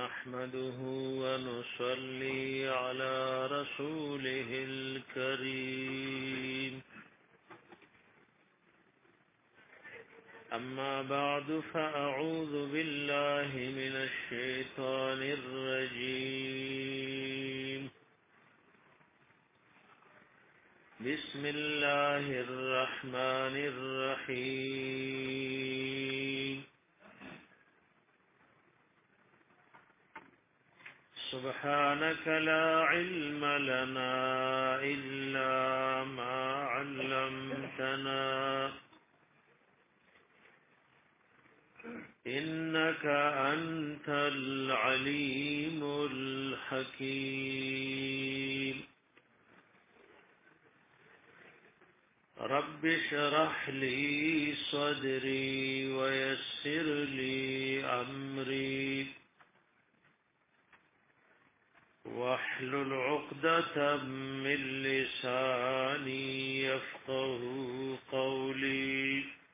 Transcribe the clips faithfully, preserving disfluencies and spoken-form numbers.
نحمده ونصلي على رسوله الكريم أما بعد فأعوذ بالله من الشيطان الرجيم بسم الله الرحمن الرحيم سبحانك لا علم لنا إلا ما علمتنا إنك أنت العليم الحكيم رب اشرح لي صدري ويسر لي أمري واحلل عقدة من لساني يفقه قولي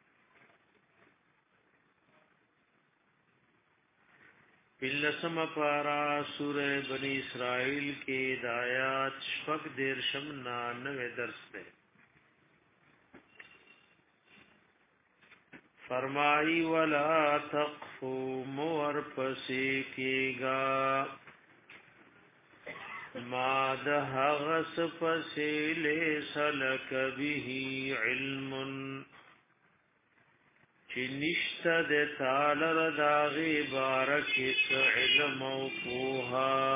بلسم پارا سورہ بنی اسرائیل کے دایات شفق دیر شمنا نوے درس دے فرمائی ولا تقفو مور پسی کی گا ما ده غس پسی لیس لک به علم چی نشتا ده تالر داغی بارکس علم و پوها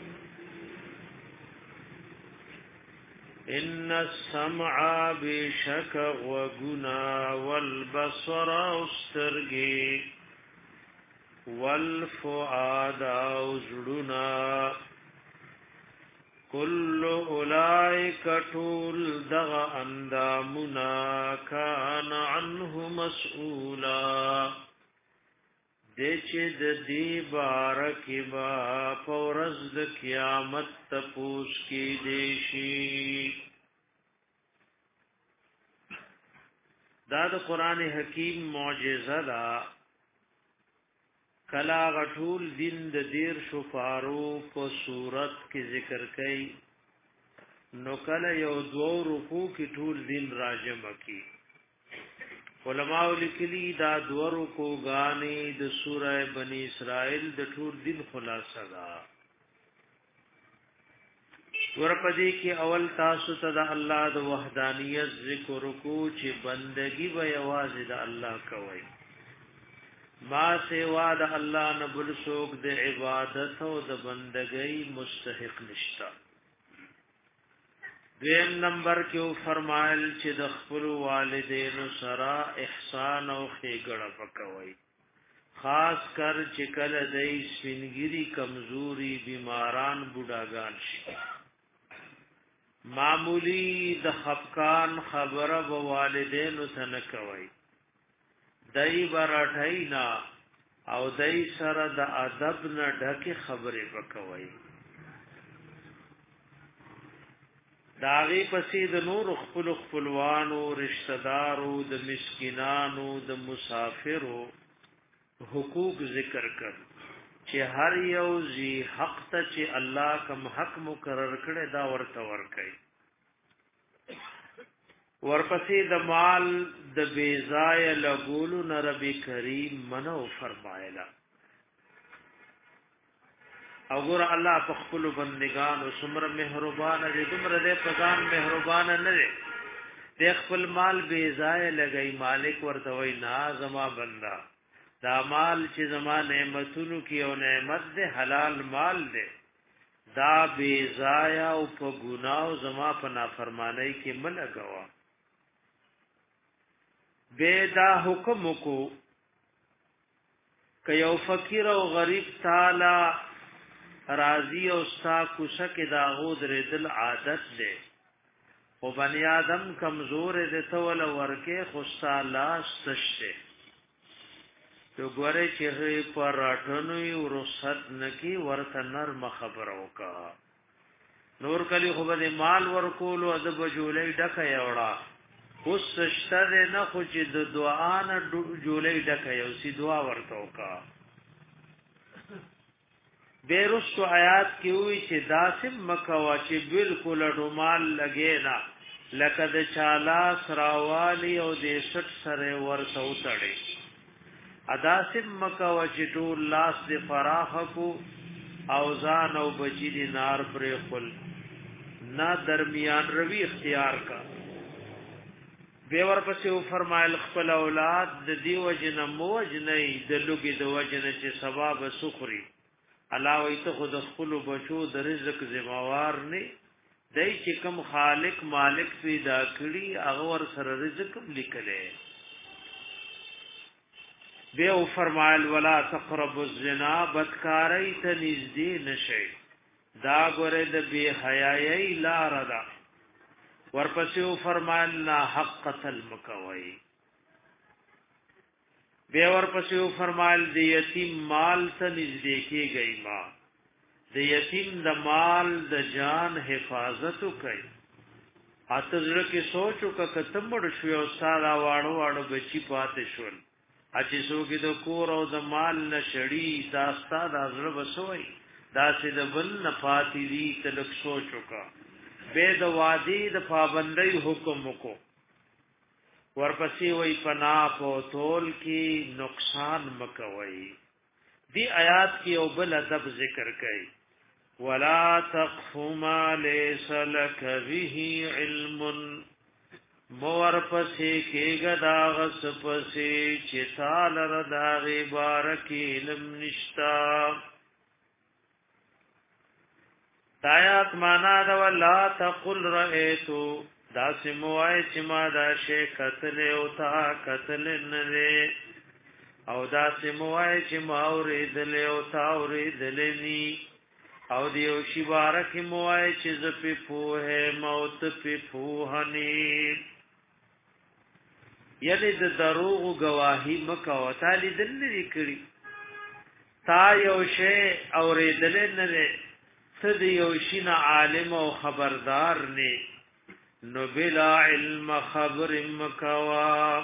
ان السمع بشک وگنا والبصر استرگی والفؤاد اوزڑنا کل اولائک طول دغ اندامنا کان عنه مسئولا دیچ د دی بارکی با پورز د قیامت تپوس کی دیشی دا د قرآن حکیم معجزه دا کلا غټول دین د دیر شفارو په صورت کې ذکر کړي نو کله یو دو رکوع کې ټول دین راجم کی علماء لیکلي دا دو رکوع غانې د سوره بنی اسرائیل د ټول دین خلاصه ده ورپدې کې اول تاسو ته د الله د وحدانیت ذکر کو چې بندگی به یوازې د الله کوي ما سوا د الله نه بل څوک د عبادت او د بندګۍ مستحق نشتا دیم نمبر کې فرمایل چې د خپل والدینو سره احسان او ښېګړه وکوي خاص کر چې کله دای سپینګری کمزوري بیماران بوډاګان شي معمولی د خفقان خبره به والدینو ته نه کوي دای برټاینا او دای سره د ادب نه ډکه خبره وکوي داغي پسې د نور خپل خپلوانو رشتہ دارو د مسکینانو د مسافرو حقوق ذکر کړ چې هر یو زی حق ته چې الله کوم حق مقرر کړي دا ورته ورکړي ورپسې د مال د بیزای لګولو نبی کریم منو فرمایلا او ګور الله په خپل بندگان او سمر مهربان دې دمر دې پزان مهربان نه دې د خپل مال بیزای لګئی مالک ورته وای نا زما بندا دا مال چې زما نعمتونو کې او نعمت دې حلال مال دې دا بیزای او په ګناو زما په نافرمانی کې ملګوا بیدا حکم کو که یو فقیر او غریب تعالی راضی او ستا کوشک دا غود ردل عادت دے او بنی آدم کمزور دے تول ورکے خستا لاس تشتے تو گوره چه پر راٹنوی و رخصت نکی ورطا نرم خبرو کا نور کلی خوب دے مال ورکولو ادب جولی ڈکا یوڑا اوس شته نه خو چې د دعا نه جوړې ډکه یو سی دعا ورته وکا بیرستو آیات کی ہوئی چې داسم مکوا چې بالکل ډومال لګینا لکه د چالا سراوالی او د شټ سره ورته وتړي اداسم مکوا چې ټول لاس د فراخ کو او ځان او بچی دی نار پرې خل نا درمیان روی اختیار کا بیور پسې فرمایل خپل اولاد د دیو جن موجنې د لوګي د وجنه چې ثواب سخري الله وي ته خود خپل بچو د رزق ذمہوار نه دای چې کوم خالق مالک پیدا کړی هغه ور سره رزق لیکلې به او فرمایل ولا تقربوا الزنا بدکاری ته نږدې نشئ دا ګوره د بی حیايي لار ده ورپسې او فرمایل لا حق قتل مکوي به ورپسې او فرمایل د یتیم مال ته نږدې کېږئ ما د یتیم د مال د جان حفاظت کوي اته زړه کې سوچو کا کتمړ شو او سارا واړو واړو بچی پاتې شول اچې سوګي د کور او د مال نشړی داستا د زړه وسوي داسې د بل نه پاتې دي تلک سوچو کا به د وادي د پابندۍ حکم کو ورپسې وای پنا په تول کې نقصان مکوي دی آیات کې او بل ادب ذکر کړي ولا تقف ما ليس لك به علم مور پسې کېګه دا غس پسې چې تعال ردا غبارک علم نشتا آیات معنا دا ولا تقل رأيتو دا سموای چې ما دا شی قتل او تا قتل نه او دا سموای چې ما اورېدل او تا اورېدل ني او دیو شی بارک موای چې ز په پوهه موت په پوهنی یعنی د دروغ گواہی مکو تعالی دل لري کړی تا یو شی اورېدل نه څه دی یو شی نه عالم او خبردار نه نو بلا علم خبر مکوا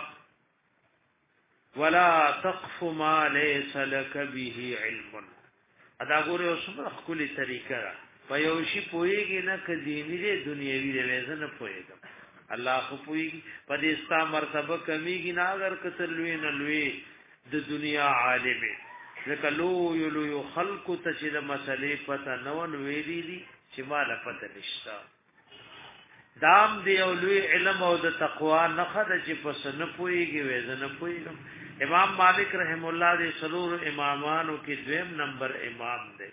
ولا تقف ما ليس لك به علم ادا ګوره اوس په خپل طریقه په یو شی پويږي نه ک دیني دی دنیوي دی وزن پويګم الله خو پويږي په دې ستا مرتبه کمیږي نه اگر کتلوي نه لوي د دنیا عالم لکه لو یلو یو خلق ته چې د مسلې پته نو ویلي دي چې مال پته نشتا دام دی او لوی علم او د تقوا نه خد چې پس نه پويږي وزن پويګم امام مالک رحم الله دې سلور امامانو کې دویم نمبر امام دی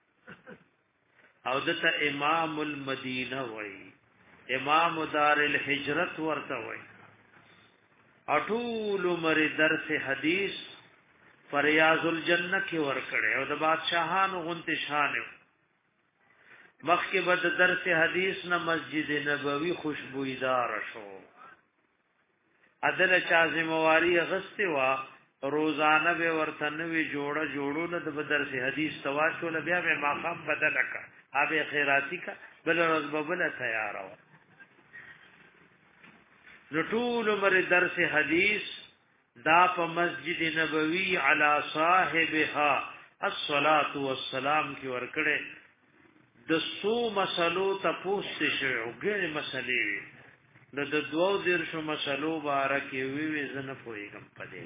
او دته امام المدینه وای امام دار الهجرت ورته وای اټول عمر درس حدیث فریاض الجنه کې ور کړي او د بادشاہانو غنت شان مخکې بد درس حدیث نه مسجد نبوي خوشبویدار شو عدل چا ذمہواری غسته وا روزانه به ورته نوې جوړه جوړونه د درس حدیث تواشل بیا به ماقام بدل کا ابه خیراتی کا بل روز ببل تیار و لټول عمر درس حدیث دا په مسجد نبوي علی صاحبها الصلاة والسلام کی ورکړه د سو مسلو تپوس شي او ګڼه مسلې نو د دوو دیر شو مسلو بارکی وی وی زنه پویګم پدې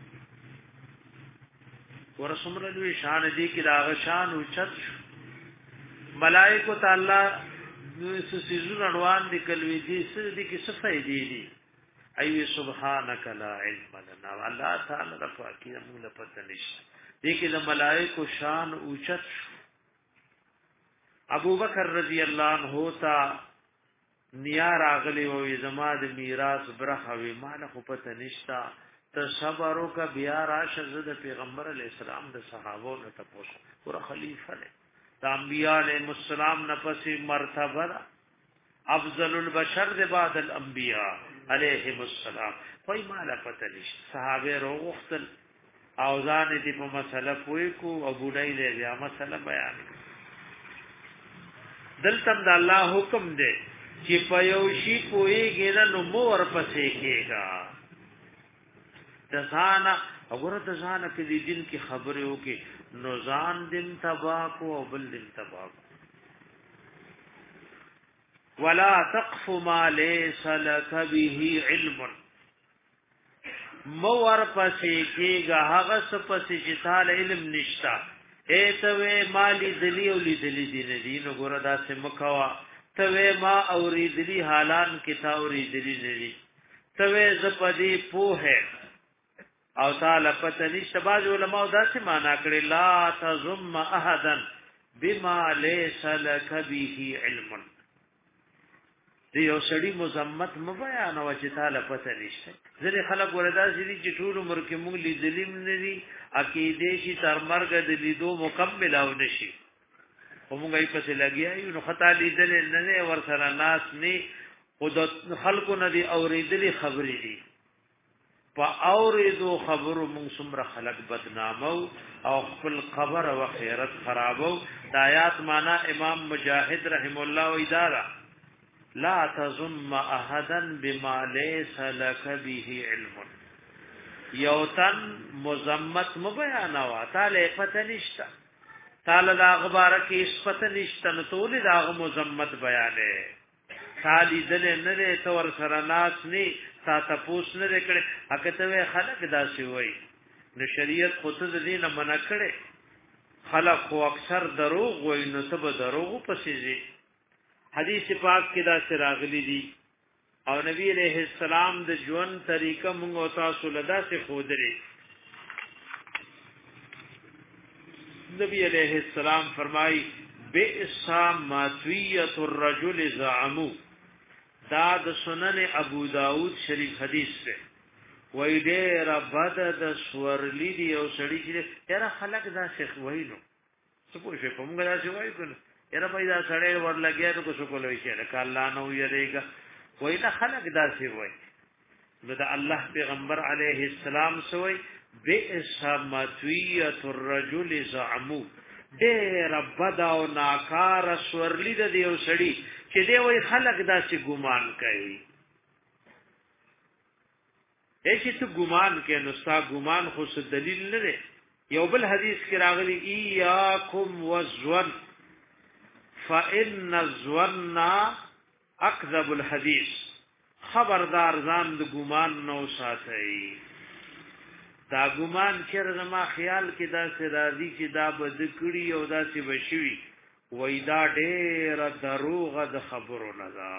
ورسمره دوی شان دي کې دا شان او چت ملائکه تعالی نو سيزون روان دي کلوي دي سر دي کې صفای دي دي ايوه سبحانك لا علم لنا الله تعالی رفع کی موږ له پته نشته دي کې د ملائکه شان او چت ابو بکر رضی الله عنه تا نیا راغلی وې زما د میراث برخه وی مال خو پته نشتا ته صبر وک بیا راشه د پیغمبر علی السلام د صحابو نه تاسو ور خلیفہ له د انبیاء علیهم السلام نه پسې مرتبه افضل البشر د بعد الانبیاء علیهم السلام کوئی مال پته نشتا صحابه روغتل او ځان دې په مسله پوي کو او بډای له بیا مسله بیان دلته د الله حکم دی چې په یو شی پويږي نه نو مور پسې کېږي د ځان وګوره د ځان په دې دین کې خبره وکي نو ځان دم تباکو او بل دم تباکو. ولا تقف ما ليس لك به علم مور پسې کېږه هغه څه پسې چې تعالی علم نشتا. ایتوې مالی دلی او لیدلی دی نه دی نو ګوره داسې مکوا. توې ما اوریدلی حالان کې تا اوریدلی نه دی. توې زپدی پوهه او تعالی پته نشته. باز علماء داسې معنا کړي لا تزم احدا بما ليس لك به علم. دی یو سړی مزمت مبیان او چې تعالی پته نشته. ځکه خلک وردا سړي چې ټول عمر کې موږ لیدلیم نه دي عقیده شي تر مرګ د لیدو مکمل او نشي. موږ یې پسې لګیایو نو خطا لیدل نه نه ور سره ناس نه خود خلکو نه دي اوریدلې خبرې دي. په اوریدو خبرو موږ څومره خلک بدنامو او خپل قبر او خیرت خرابو. د آیات معنا امام مجاهد رحم الله و اداره لا تظن احدا بما ليس لك به علم. یوتن مزمت مبیانا وا تعالی پته نشتا. تعالی دا اخبار کې اس پته نشتا نو ټول دا مزمت بیانې. تعالی دل نه له تور سره ناس نه تا تاسو نه کړي هغه ته خلق داسي وای نو شریعت خود دې نه منع کړي. خلق خو اکثر دروغ وای نو سب دروغ پسې. حدیث پاک کې دا سراغلی دي او نبی علیہ السلام د ژوند طریقه موږ او تاسو لدا سے خودري. نبی علیہ السلام فرمای بئس ماتویۃ الرجل زعمو. دا د سنن ابو داود شریف حدیث ده. وای ډېر بد د سورلی دی او سړی چې یاره خلق دا شیخ وایلو څه پوښې په موږ دا شی وایو کنه یاره پیدا سړی ور لګیا نو څه کولای شي لکه الله نو یریګا. وای دا خلق دا شی وای نو دا الله پیغمبر علیه السلام سوی بئس ماتویۃ الرجل زعمو. ډېر بد او ناکار سورلی دی او سړی چې دی وای خلق دا شی ګمان کوي. ایشی تو گمان کې نو ستا گمان خو څه دلیل نه دی. یو بل حدیث کې راغلی ایاکم والظن فإن الظن اکذب الحدیث. خبردار ځان د ګمان نو ساتي. دا ګمان چې زما خیال کې دا سه راځي چې دا بد کړي او دا چې بشوي وای دا ډېر دروغ د خبرو نه ده.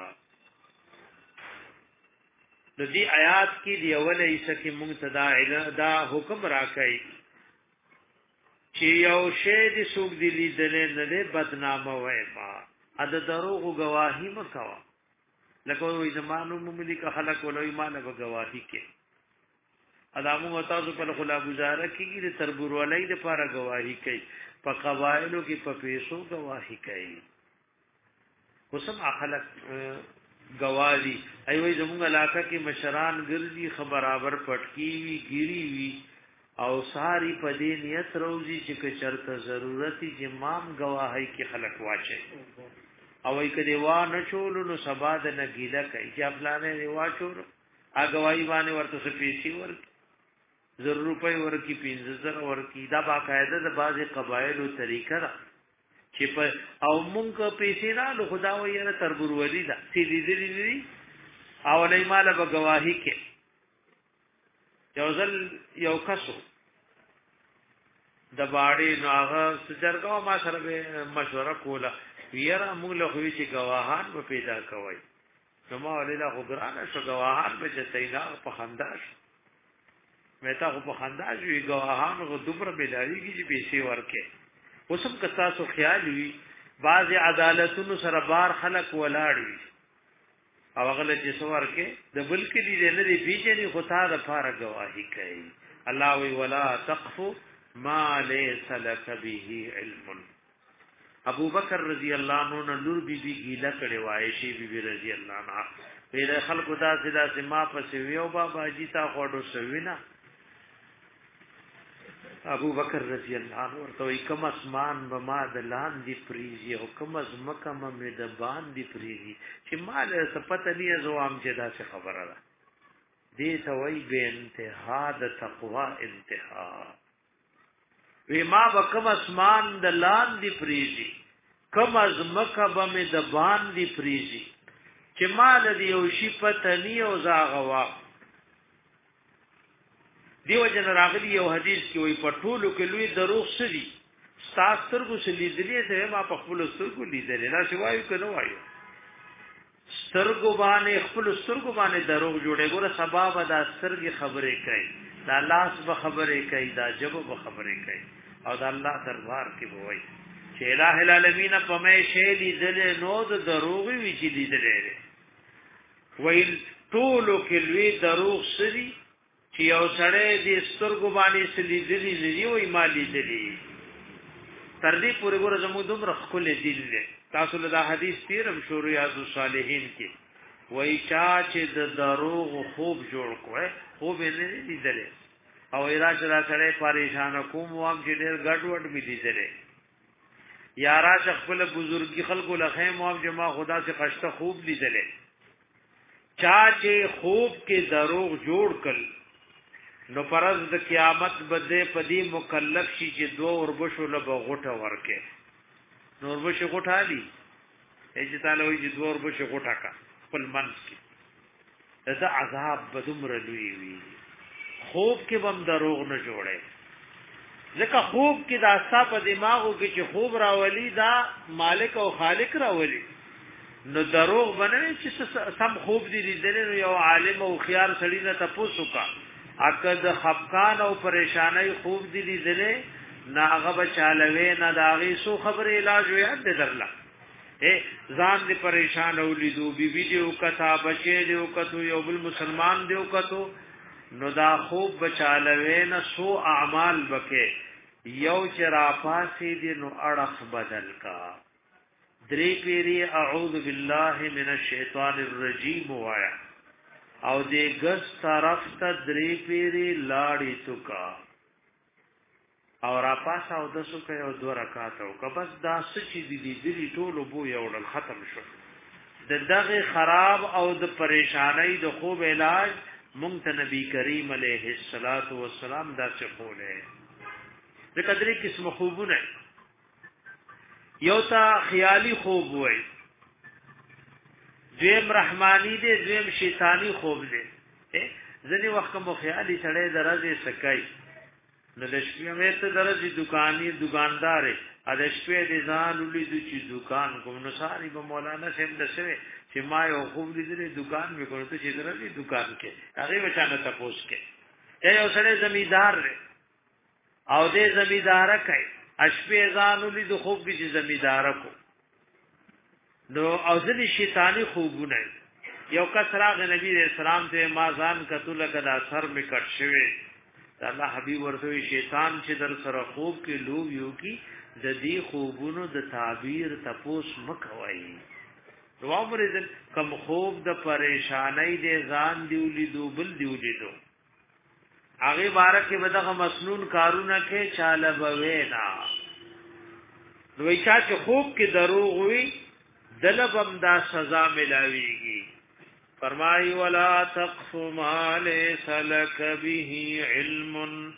د دې آیات کې دی اول ایسه کې مونږ ته دا حکم راکړي چې یو شی دې څوک دی لیدل نه دې بدنامه وای ما ا د دروغ گواهی مکوا. لکه وې زمانو مملي کا خلق ولوي مانه گواهی کې ادمو تاسو په خلا گزاره کېږي د تربور ولای د پاره گواهی کوي. په قبایلو کې په پیسو گواهی کوي. قسم اخلق گواہی ایوې زموږ علاقہ کې مشران ګرځي خبرابر پټکی وی ګيري وی او ساری په دې نیت روزي چې چرته ضرورتي جمام گواهی کې خلق واچي او ای کدی وا نه چولو نو سبا د نګیلا کوي چې خپلانه دی واچو ا گواہی باندې ورته څه پیسې ورک زر روپۍ ورکی پنځه زر ورکی. دا باقاعده د بعضی قبایلو طریقه ده چې په او مونږ پیسې نه له خدا ویره تربور ودی دا چې دې دې دې او نه مال به گواہی کې یو ځل یو کسو د باړې ناغه سجرګاو ما سره به مشوره کوله ویره موږ له خو چې گواهان به پیدا کوي نو ما ولله خو ګرانه شو گواهان به چې تینا په خنداش مې تا خو په خنداش وی گواهان غو دومره بلاري کې چې پیسې ورکې. وسم کتا سو خیال وی بعض عدالتونو سره بار خلق ولاړی او هغه چې سوار کې د بل کې دې نه دی پیچنی خو تا د فار گواہی کوي. الله وی ولا تقف ما ليس لك به علم. ابو بکر رضی الله عنه نور بی بی گیلا کړي وایشی بی بی رضی الله عنها پیدا خلق دا سدا سما پس ویو بابا جیتا خوړو سوینا. ابو بکر رضی الله عنه ورته کوم اسمان به ما د لاندې پریزي او کوم از مکه مې د باندې پریزي چې مال سپته نه زوام چې دا څه خبره ده. دې ته وای به انتها د تقوا انتها. وی ما بکم اسمان د لاندې پریزي کم از مکه بم د باندې پریزي چې مال دی او شی پتنی او زاغوا دیو جن راغلی یو حدیث کې وی پټولو کې لوی دروغ سړي ستاسو سره لیدلې ته ما په خپل سترګو لیدلې نه شوایو کنه وایو سترګو باندې خپل سترګو باندې دروغ جوړې ګوره سبب دا سترګې خبرې کوي دا لاس به خبرې کوي دا جبه به خبرې کوي او دا الله دربار کې وایي چې الٰه العالمین په مې شی لیدلې نو د دروغ وی چې لیدلې ویل ټولو کې لوی دروغ سړي چې یو سړی دې سترګو باندې سلی دلی دی وای مالی دلی تر دې پورې ګور زمو دومره خپل دل له تاسو له دا حدیث تیرم شو ریاض الصالحین کې وای چا چې د دروغ خوب جوړ کوی خوب یې نه لیدل او راځه را سره پریشان کوم وام چې ډېر ګډ وډ می لیدل یا را خپل بزرګي خلکو لخیم وام چې ما خدا سے خشته خوب لیدل چا چې خوب کې دروغ جوړ کړ نو پرز د قیامت بده پدی مکلف شي چې دو وربشو له غوټه ورکه نو وربشو غوټه دي چې تعالی وي چې دو وربشو غوټه کا خپل منس کې دا عذاب بدمر لوی وی خوب کې بم دروغ نه جوړه ځکه خوب کې دا ستا په دماغو کې چې خوب راولي دا مالک او خالق راولي نو دروغ بنوي چې سم خوب دي لیدل یو عالم او خيار سړی نه تاسو کا اکد خفقان او پریشانی خوب دی لیدلې ناغه بچالوي نه داغي سو خبر علاج یاد درلا اے ځان دې پریشان او لیدو بی بی دیو کتا بچي دیو کتو یو بل مسلمان دیو کتو نو دا خوب بچالوي نه سو اعمال بکې یو چر پاسې دې نو اڑخ بدل کا درې پیری اعوذ بالله من الشیطان الرجیم وایا او دې ګس طرف ته درې پیری لاړې توکا او را پاسه او د سو کې او دوه رکعات او کبس دا سچې دي دي دې ټولو بو یو ډول ختم شو د دغه خراب او د پریشانای د خوب علاج مونږ ته نبی کریم علیه الصلاۃ والسلام دا څه کوله د قدرې قسم خوبونه یو تا خیالي خوب وای دویم رحمانی دی دویم شیطانی خوب دی ځنی وخت مو خیالي سړی درځي سکای نو د شپې مې ته درځي دکاني دکاندار ا د شپې دې ځان ولې د چی دکان کوم نو ساری به مولانا سیم دسه چې ما یو خوب لیدلې دکان مې کوته چې درځي دکان کې هغه بچانه تاسو کې یو سړی زمیدار دی او دې زمیدار کوي اشپې ځان ولې د خوب کې زمیدار کو نو او ځنی شیطانی خوبونه یو کس راغ نبی رسول الله ته ما ځان کتل کدا سر می کټ شوی الله حبیب ورته شیطان چې در سره خوب کې لوب یو کی د دې خوبونو د تعبیر تپوس مکوي نو امر کم خوب د پریشانای دې ځان دیولې دو بل دیولې دو هغه بارکه بدغه مسنون کارونه کې چاله بوینا نو چې خوب کې دروغ وي دلبم دا سزا ملاویگی فرمائی ولا تقف ما لیس لک به علم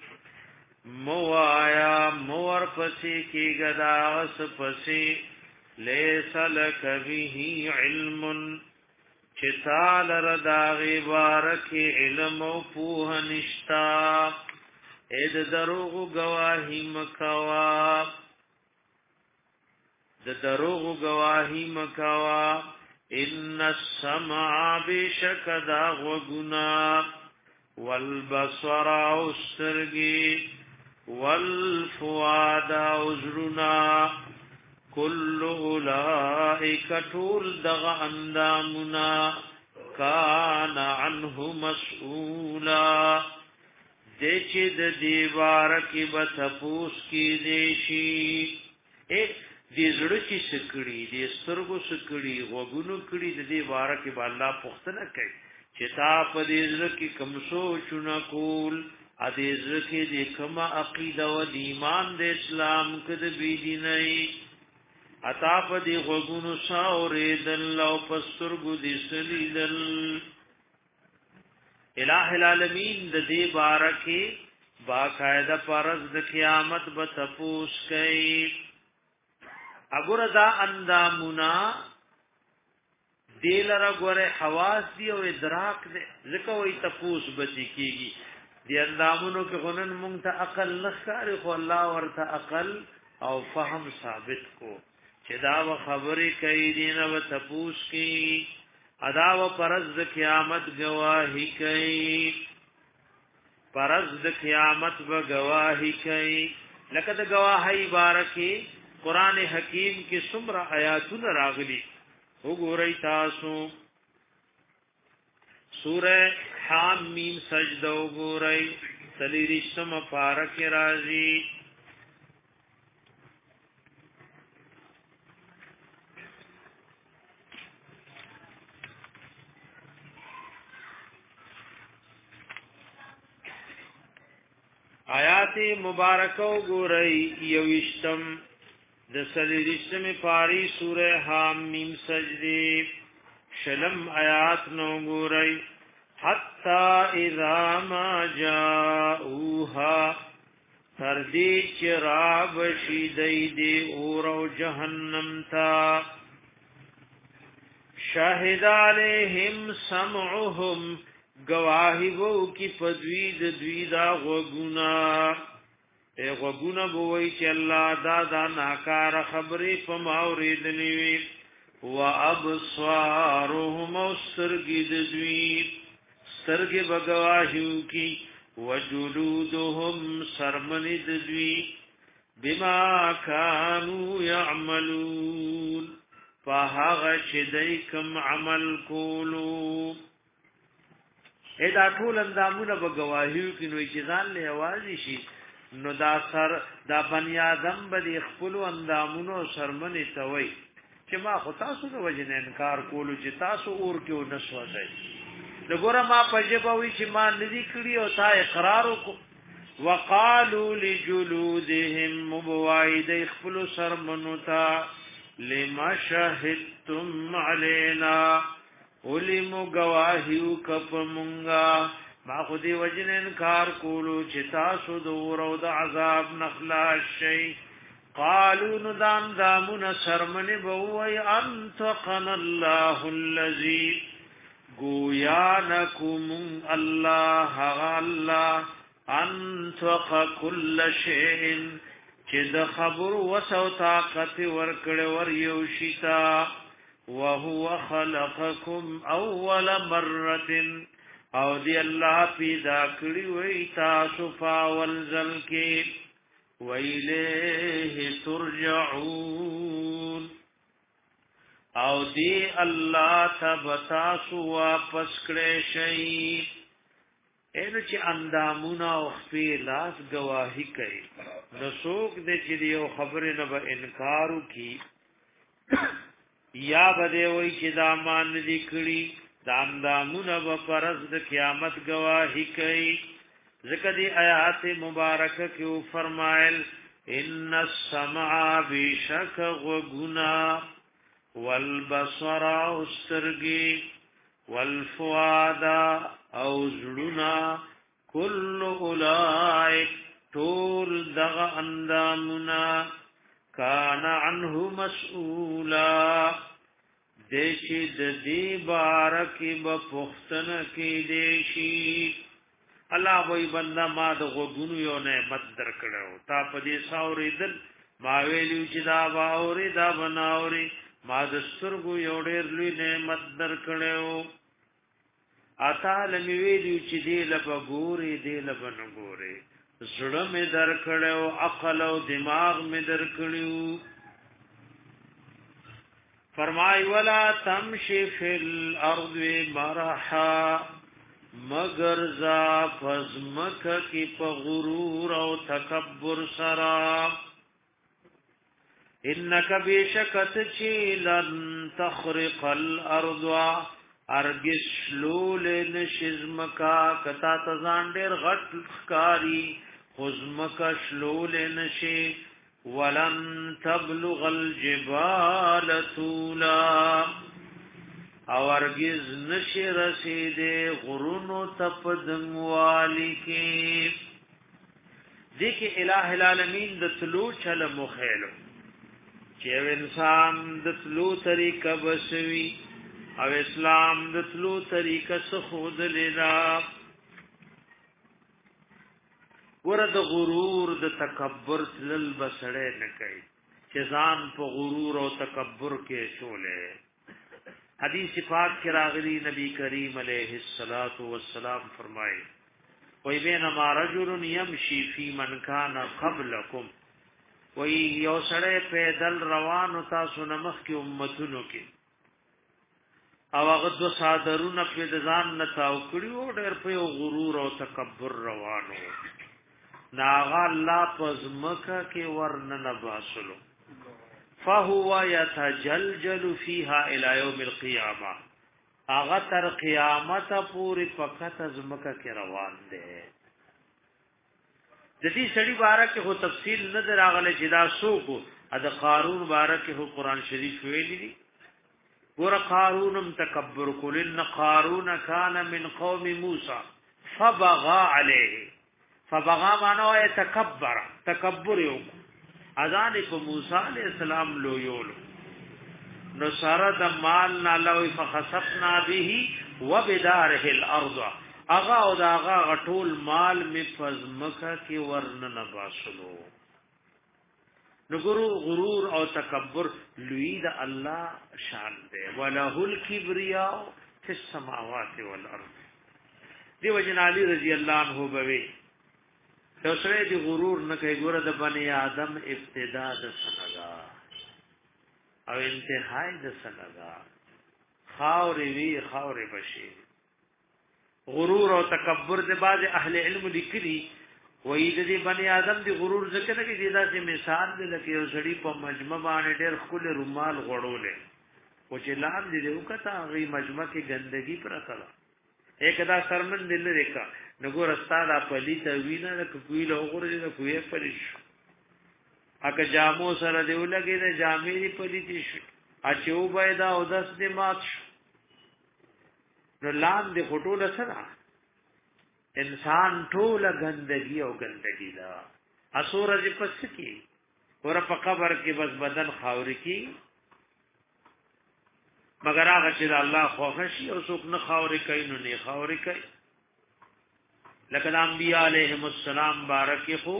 موایا مور پسی کی گداغس پسی لیس لک به علم چتال رداغی بارکی علم و پوہ نشتا اید دروغ گواہی مکوا د دروغ گواہی مکوا ان السمع بشک دا غنا والبصر والسرگی والفؤاد عذرنا كل اولئک طول دغ اندامنا کان عنه مسئولا دیچ د دیوار کی بتپوس کی دیشی ایک دې زړه چې سکړي دې سترګو سکړي وګونو کړي دې واره کې الله پختنه کوي چې تا په دې زړه کې کوم سوچونه کول ا دې زړه کې دې کوم عقیده او ایمان د اسلام کده بي دي نه اتا په دې وګونو ساورې دل او پسترګو دې سلیدل الٰه العالمین د دې باره کې باقاعده پرز د قیامت به تپوس کوي. اګور دا اندامونه دیلره ګوره حواس دی او ادراک دی ځکه وای تپوس بچی کیږي. دی اندامونو کې غنن مونږ ته عقل نخاره خو الله ورته عقل او فهم ثابت کو چې دا و خبرې کوي دینه و تپوس کی ادا و پرز د قیامت گواہی کوي. پرز د قیامت و گواہی کوي. لکه د گواہی بارکه قران حکیم کې څومره آیاتونه راغلي وګورئ تاسو. سوره حامیم سجده وګورئ تلیریشم پارک راځي. آیات مبارکه وګورئ یوشتم د سلیریشم پاری سوره حامیم سجده شلم آیات نو وګورئ. حتی اذا ما جاءوها تردی چراب شیدی دی اور و جہنم تا شاہد علیہم سمعهم گواہی وو کی پدوید دویدا غوگونا اے غوگونا بوئی چی اللہ دا دا ناکار خبری پماوریدنی وی و ابصارهم و سرگی دوید سرگ بگواہیو کی و جلودهم سرمنی دوید بما کانو یعملون فاہغ چدیکم عمل کولو. ادا ټول اندامونه به گواهیو کې نو چې ځان له اوازي شي نو دا سر دا بنی آدم به خپل اندامونو سرمنې توي چې ما خو تاسو د وجنه انکار کولو چې تاسو اور کې و نشو ځای دغه ما پجبه وی چې ما ندی کړی او تا اقرار وکړو. وقالو لجلودهم مبواید خپل سرمنو تا لما شهدتم علينا علمو گواهیو کپ منگا ما خودی وجن انکار کولو چتا سدور او د عذاب نخلاص شي. قالو ندان دامون سرمن بووی انتقنا الله الذي گویانکم الله الله انتق كل شيء چې د خبر وسو طاقت ورکړ ور یو شتا وهو خلقكم اول مره او دی الله پیدا کړی وای تاسو فاول ځل کې ویله ترجعون او دی الله تبتاسو واپس کړی شي. اینو چې اندامونه او خپل لاس گواہی کوي نو څوک دې چې یو خبره نه به انکار وکي یا بده وای چې دا مان دي کړی دا اندامونه به پرز د قیامت گواہی کوي. ذکر دی آیات مبارکه کې فرمایل ان السمع بشک غنا والبصر استرگی والفؤاد او زړونا کل اولئک طول دغ اندامنا کان عنه مسئولا دیشی ددی بارکی بپختن کی دیشی. الله وی بندا ما د غوګونو یو نعمت درکړو تا په دې ساورې دل ما ویلو چې دا باوري دا بناوري ما د سترګو یو ډېر لوی نعمت درکړو اتا لمی ویلو چې دې لپاره ګوري دې لپاره ګوري زړه مې درکړو عقل او دماغ مې درکړو. فرمای ولا تمشي فی الارض مرحا مگر ذا فزمک کی په غرور او تکبر سرا انک بشکت چی لن تخرق الارض ارگس لول نشزمکا کتا تزان ډیر غټ ښکاری خزمکا شلول نشي ولن تبلغ الجبال طولا او ارگز نشی رسیده غرونو تپدنگوالی کی دې کې الٰه العالمین د تلو چل مخېلو چې انسان د تلو طریقه بسوي او اسلام د تلو طریقه څخه خود لیدا ورته غرور د تکبر تلل بسړې نه کوي چې ځان په غرور او تکبر کې شولې حدیث پاک کې راغلی نبی کریم علیه الصلاۃ والسلام فرمایي وای بینما رجل یمشي فی من کان قبلکم وای یو سړی پیدل روان او تاسو نمخ کې امتونو کې او هغه دو صادرونه په ځان نه تاو کړیو ډېر په غرور او تکبر روانو ناغا الله پزمکه کې ورننه باسلو فهو يتجلجل فيها الى يوم القيامه اغه تر قیامت پوری فقط ازمکه کې روان دي د دې سړي بارے کې هو تفصیل نه دراغله چې دا سوق د قارون بارے کې هو قران شریف ویلي دي ور قارونم تکبر کول ان قارون کان من قوم موسی فبغى عليه فبغى معنی تکبر تکبر یو اذان په موسی علیہ السلام لو یولو نو سره د مال نالوی فخسفنا به وبداره الارض اغا او دا اغا غټول مال می فزمکه کی ورن نه باسلو نګورو غرور او تکبر لوی د الله شان دی وله الکبریا فی السماوات والارض دی وجن علی رضی الله عنه بوي یو سره دی غرور نه کوي ګوره د بنی آدم ابتدا د سنگا او انتهای د سنگا خاوري وی خاوري بشي غرور او تکبر د بعض اهل علم لیکلي وې د دې بنی آدم دی غرور ذکر نه کوي دا چې مثال دی لکه یو سړی په مجمع باندې ډېر خپل رومال غړولې او چې لاندې دی وکړه غي مجمع کې ګندګي پرته ایکدا سرمن دل ریکا نګور استاد پلی ته وینا د کوی له وګورې د کوی پرېش اګه جامو سره دی ولګي د جامې دی پلی دي شي اچو بيدا او دس دی مات نو لام دی خټول سره انسان ټول غندګي او غندګي دا اسور دې پس کی ور په قبر کې بس بدن خاوري کی مگر هغه چې الله خوښ او څوک نه خاوري کوي نو نه خاوري کوي لکه انبیاء علیهم السلام بارک خو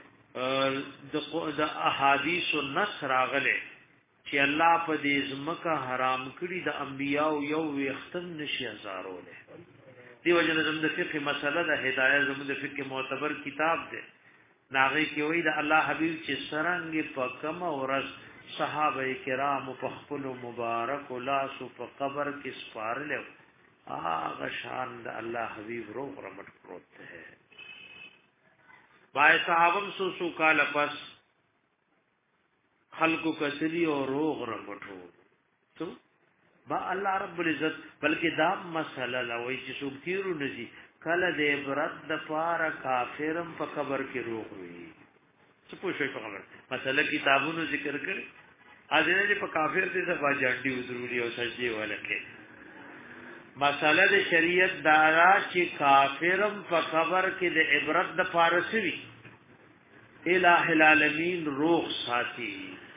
د احادیث او نصر راغله چې الله په دې زمکه حرام کړی د انبیاء یو وختم نشي هزارونه دیو جن زم د فقه مسله د هدايه زم د فقه معتبر کتاب دی ناغي کې وای د الله حبیب چې سرنګ په کم ورځ صحابه کرام په خپل مبارک لاس په قبر کې سپارل هغه شان د الله حبیب روح رحمت پروت ہے بای صحابم سو سو کال پس خلقو کسلی او روح رحمتو تو با الله رب العزت بلکې دا مسله لوي چې څوک تیرو نشي کله د عبرت د پاره کافرم په قبر کې روح وي څه پوښي په خبر مسله کتابونو ذکر کړي اځنه په کافر دې څه باجانډي وزروري او سجدي ولکه مسله د شریعت دارا چې کافرم په قبر کې د عبرت د پاره سوي الٰه العالمین روح ساتي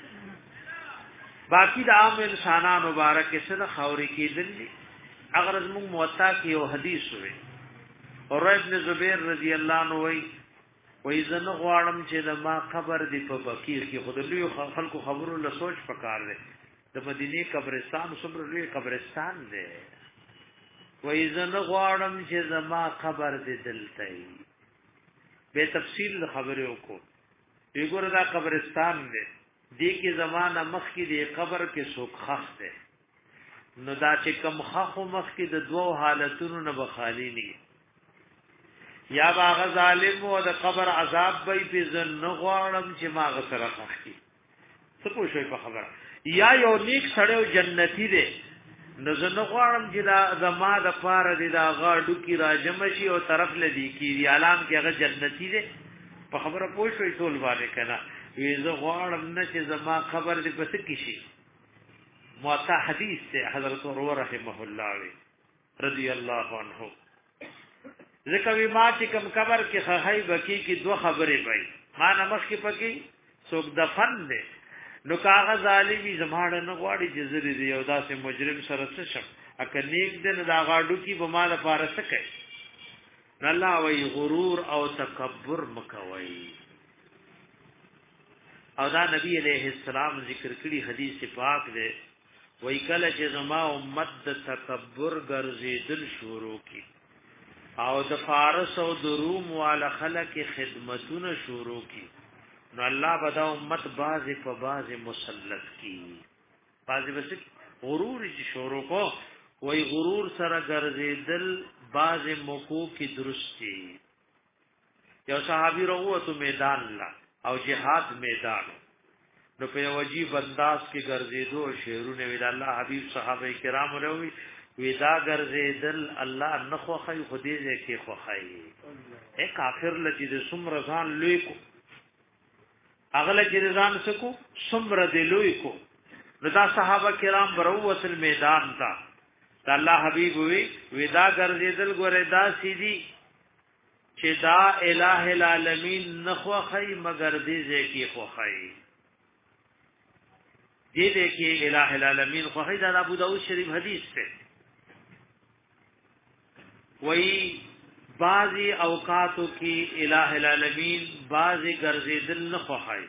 باقی د عام انسانانو مبارک سره خوري کېدل اگر موږ موطا کې یو حدیث وي اور ابن زبیر رضی الله عنه وی وای زنه غواړم چې د ما قبر دی په بقیع کې خدای خلکو خبرو له سوچ پکار دی د مدینه قبرستان صبر لوی قبرستان دی وای زنه غواړم چې زما قبر دی دلته به تفصیل خبره وکړو وګوره دا قبرستان دی دې کې زمانہ مخ کې دی قبر کې څوک خخ دی نو دا چې کم خخ مخ کې د دوو حالتونو نه بخالی نه یا باغ ظالم او د قبر عذاب به په ځن غواړم چې ما غسر خخي څه پوښي په خبره یا یو نیک سړیو جنتی دی نو زه نه غواړم چې دا زما د پاره دی دا غاډو کې راجم شي او طرف لدی کی اعلان کې هغه جنتی دی په خبره پوښوي ټول باندې کنه وی زه غواړم نه چې زما خبر دې پس کې شي موطا حدیث سے حضرت عمر رحمه الله رضی الله عنه ځکه وی ما چې کوم قبر کې خخای بکی کې دوه خبرې وای ما نمخ کې پکې څوک دفن دی نو کاغذ ظالمی زماړه نه غواړي جزري دی او داسې مجرم سره څه شم اکه نیک دین دا غاډو کې به مال لپاره څه کوي الله وی غرور او تکبر مکوي او دا نبی علیہ السلام ذکر کړي حدیث پاک دی وی کله چې زما امت د تکبر ګرځیدل شروع کی او د فارس او د روم والا خلک خدمتونه شروع کی نو الله بدا امت باز په باز مسلط کی باز بس غرور چې شروع کو وی غرور سره ګرځیدل باز موکو کی درستی یو صحابي وروته میدان لا او جهاد میدان نو په عجیب انداز کې ګرځیدو شعرونه وی د الله حبیب صحابه کرام وروي ودا ګرځیدل الله نه خوخی خودی کې خوخی اے کافر لچې د سمر ځان لوی کو اغله چې ځان سکو سمر دې لوی کو رضا صحابه کرام وروت میدان تا د الله حبیب وی ودا ګرځیدل ګوره دا سیدی چې دا الٰه العالمین نه خوخی مگر دې کې خوخی دې دې کې الٰه العالمین خوخی دا ابو داؤد شریف حدیث ہے وہی بعضی اوقاتو کی الٰه العالمین بعضی ګرځیدل نه خوخی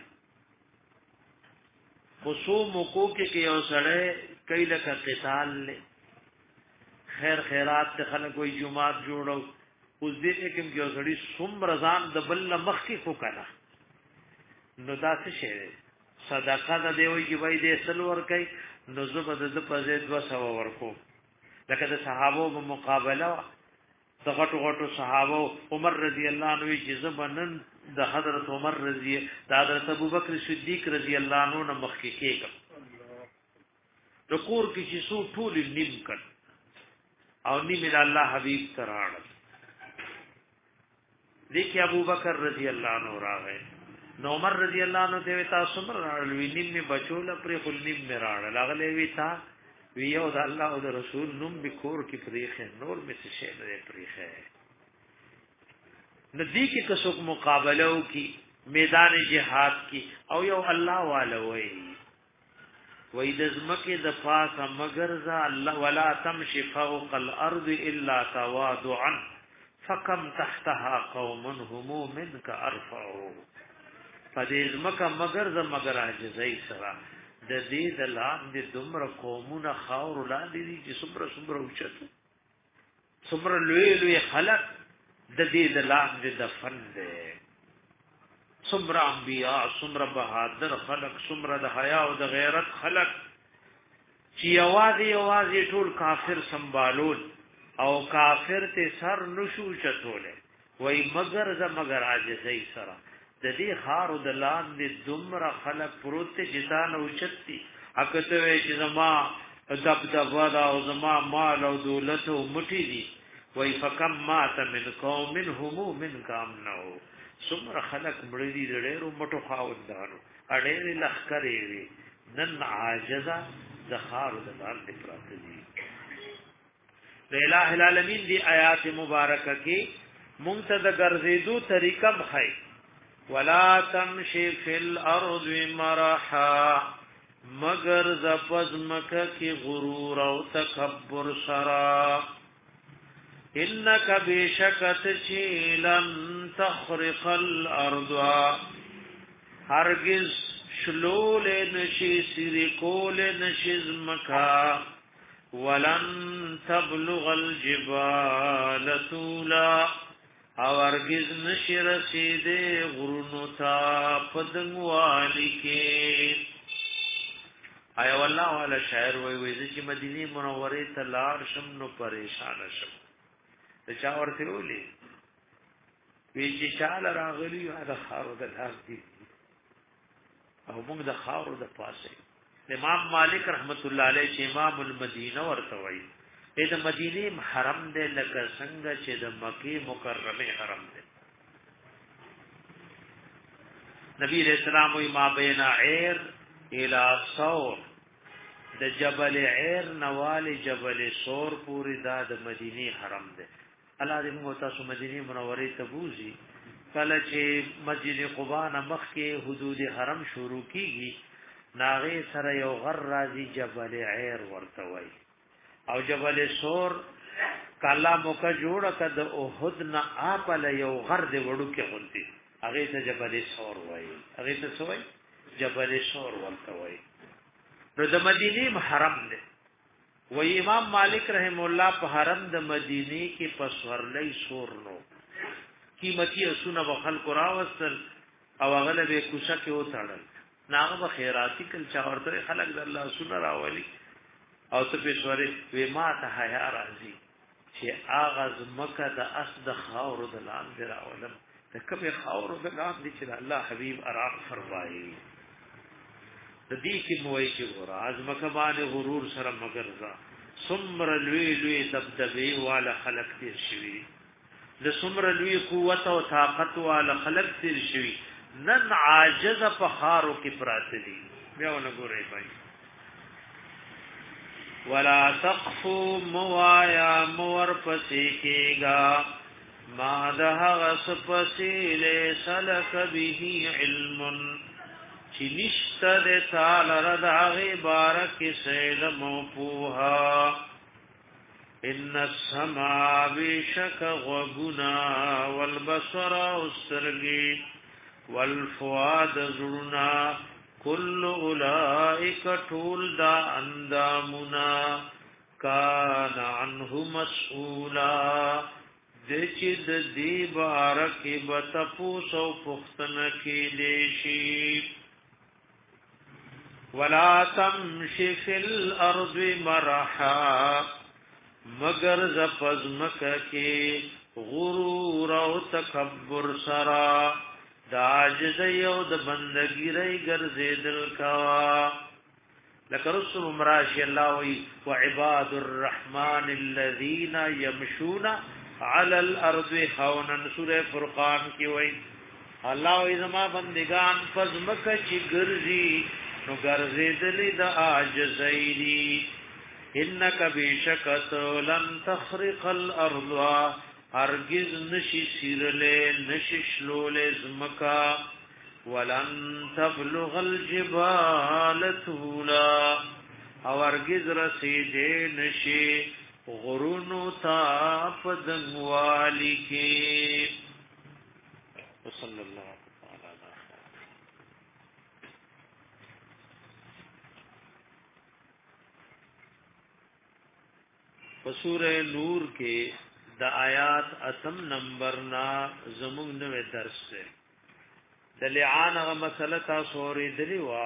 خصوم کو کې کې او سره کای لکه قتال له خیر خیرات ته خلک کوئی جمعات جوړو اوس دې کوم کې سړی سوم رضان د بل مخ کې کو کړه نو دا څه شی صدقه د دیوي کې وای دې سل ور کوي نو زبد د پزې دو سو ورکو لکه د صحابو په مقابله د غټو غټو صحابو عمر رضی الله عنه چې زبنن د حضرت عمر رضی د حضرت ابوبکر صدیق رضی الله عنه نه مخ کې کېږي د کور کې چې سو ټول نیم کړ او نیم د الله حبیب تراړ دیکھ ابو بکر رضی اللہ عنہ راغے نو عمر رضی اللہ عنہ ته تا سمر راړل وینم می بچول پر خل نیم می راړل اغله وی تا ویو د الله او د رسول نوم به کور کې پریخه نور می څه شی نه پریخه ندی کې کسو مقابله او کی میدان جهاد کی او یو الله والا وی وی د زمکه د پاسه مگر ذا الله ولا تمشي فوق الارض الا تواضعا فکم تحتها قوم هم منك ارفعوا فدیز مکه مگر ز مگر عجزای سرا د دې د لاندې دومره قومونه خاور لاندې دي چې صبر صبر اوچت صبر لوی لوی خلق د دې د لاندې د فن ده صبر انبیاء صبر بهادر خلق صبر د حیا او د غیرت خلق چې یوازې یوازې ټول کافر سنبالول او کافر ته سر نشو چتوله وای مگر ز مگر عاجزای سره د دې خار د لاندې دومره خلق پروت جزان او چتی اکته چې زما دبدبا دا او زما مال او دولت او مټی دي وای فکم مات من قوم هم من کام نو څومره خلق مړی دي ډېرو مټو خاوندانو اړې لخرې وي نن عاجزا د خار د لاندې پراته دي د الٰه العالمین دی آیات مبارکه کې مونږ ته د ګرځېدو طریقه مخای ولا تمشي في الارض مرحا مگر زپز مکه کی غرور او تکبر سرا انك بشکت چیلن تخرق الارض هرگز شلول نشی سری کول نشز مکا ولن تبلغ الجبال طولا او ارگز نشی رسیده غرونو تا پدنگوالی کے آیا واللہ والا شاعر وی ویزی چی مدینی منوری تلار شم نو پریشان شم چا ورته ولی وی چې چاله راغلی دا خارو د لاس دی او موږ د خارو د پاسه امام مالک رحمت الله علیه چې امام المدینه ورته وی د مدینه حرم دی لکه څنګه چې د مکه مکرمه حرم دی نبی رسول الله ما بین عیر الى ثور د جبل عیر نوال جبل ثور پوری دا د مدینه حرم دی الله دې موږ تاسو مدینه منورې ته بوزي کله چې مسجد قباء مخ کې حدود حرم شروع کیږي ناغه سره یو غر راځي جبل عیر ورته وای او جبل سور کلا موکه جوړه کد احد نه اپل یو غر دې وړو کې غونتی هغه ته جبل سور وای هغه ته سوای جبل سور ورته وای نو د مدینه حرم دی و امام مالک رحم الله په حرم د مدینه کې پسورلې سور نو قیمتي اسونه په خلق راوستل او هغه به کوڅه کې وتاړل ناغه به خیراتی کل چا ورته خلق د الله سونه راولي او ته په سورې وې ما ته حیا راځي چې اغاز مکه د اسد خاور د لام دراولم د کبه خاور د لام دي چې الله حبيب ارام فرمایي د دې کې موي چې ګور ازمکه باندې غرور سره مگرزا سمر لوی لوی دبدبي والا خلق تیر شوی د سمر لوی قوت او طاقت والا خلق تیر شوی نن عاجز په خارو کې پراته دي بیا ونګورې پای ولا تقف موایا مور پسې کېگا ما ده غس پسې له سلک به علم چې نشته د تعالی رضا بارک سید موپوها ان السماء بشک غبنا والبصر والسرگی والفؤاد زرنا كل اولئک طول دا اندامنا کان عنه مسئولا دچد دی بارک بتپوسو پختن کی دیشی ولا تمشي في الارض مرحا مگر زپزمک کی غرور او تکبر سرا دا عجز یو د بندگی رئی گرزیدل کا لکه رسول مراشی الله وی وعباد الرحمن الذين يمشون على الارض هونا سورہ فرقان کی وی الله وی زما بندگان پزمک چی گرزی نو گرزیدلی دا عاجزیدی انک بیشکت لن تخرق الارض ارگز نشی سیرلے نشی شلولے زمکا ولن تبلغ الجبال طولا او ارگز رسیدے نشی غرونو تا پدنگوالی کی وصل اللہ سورہ نور کے دا آیات اتم نمبر نا زمون نوے درس سے دلعان اغا مسئلہ تا سوری دلی وا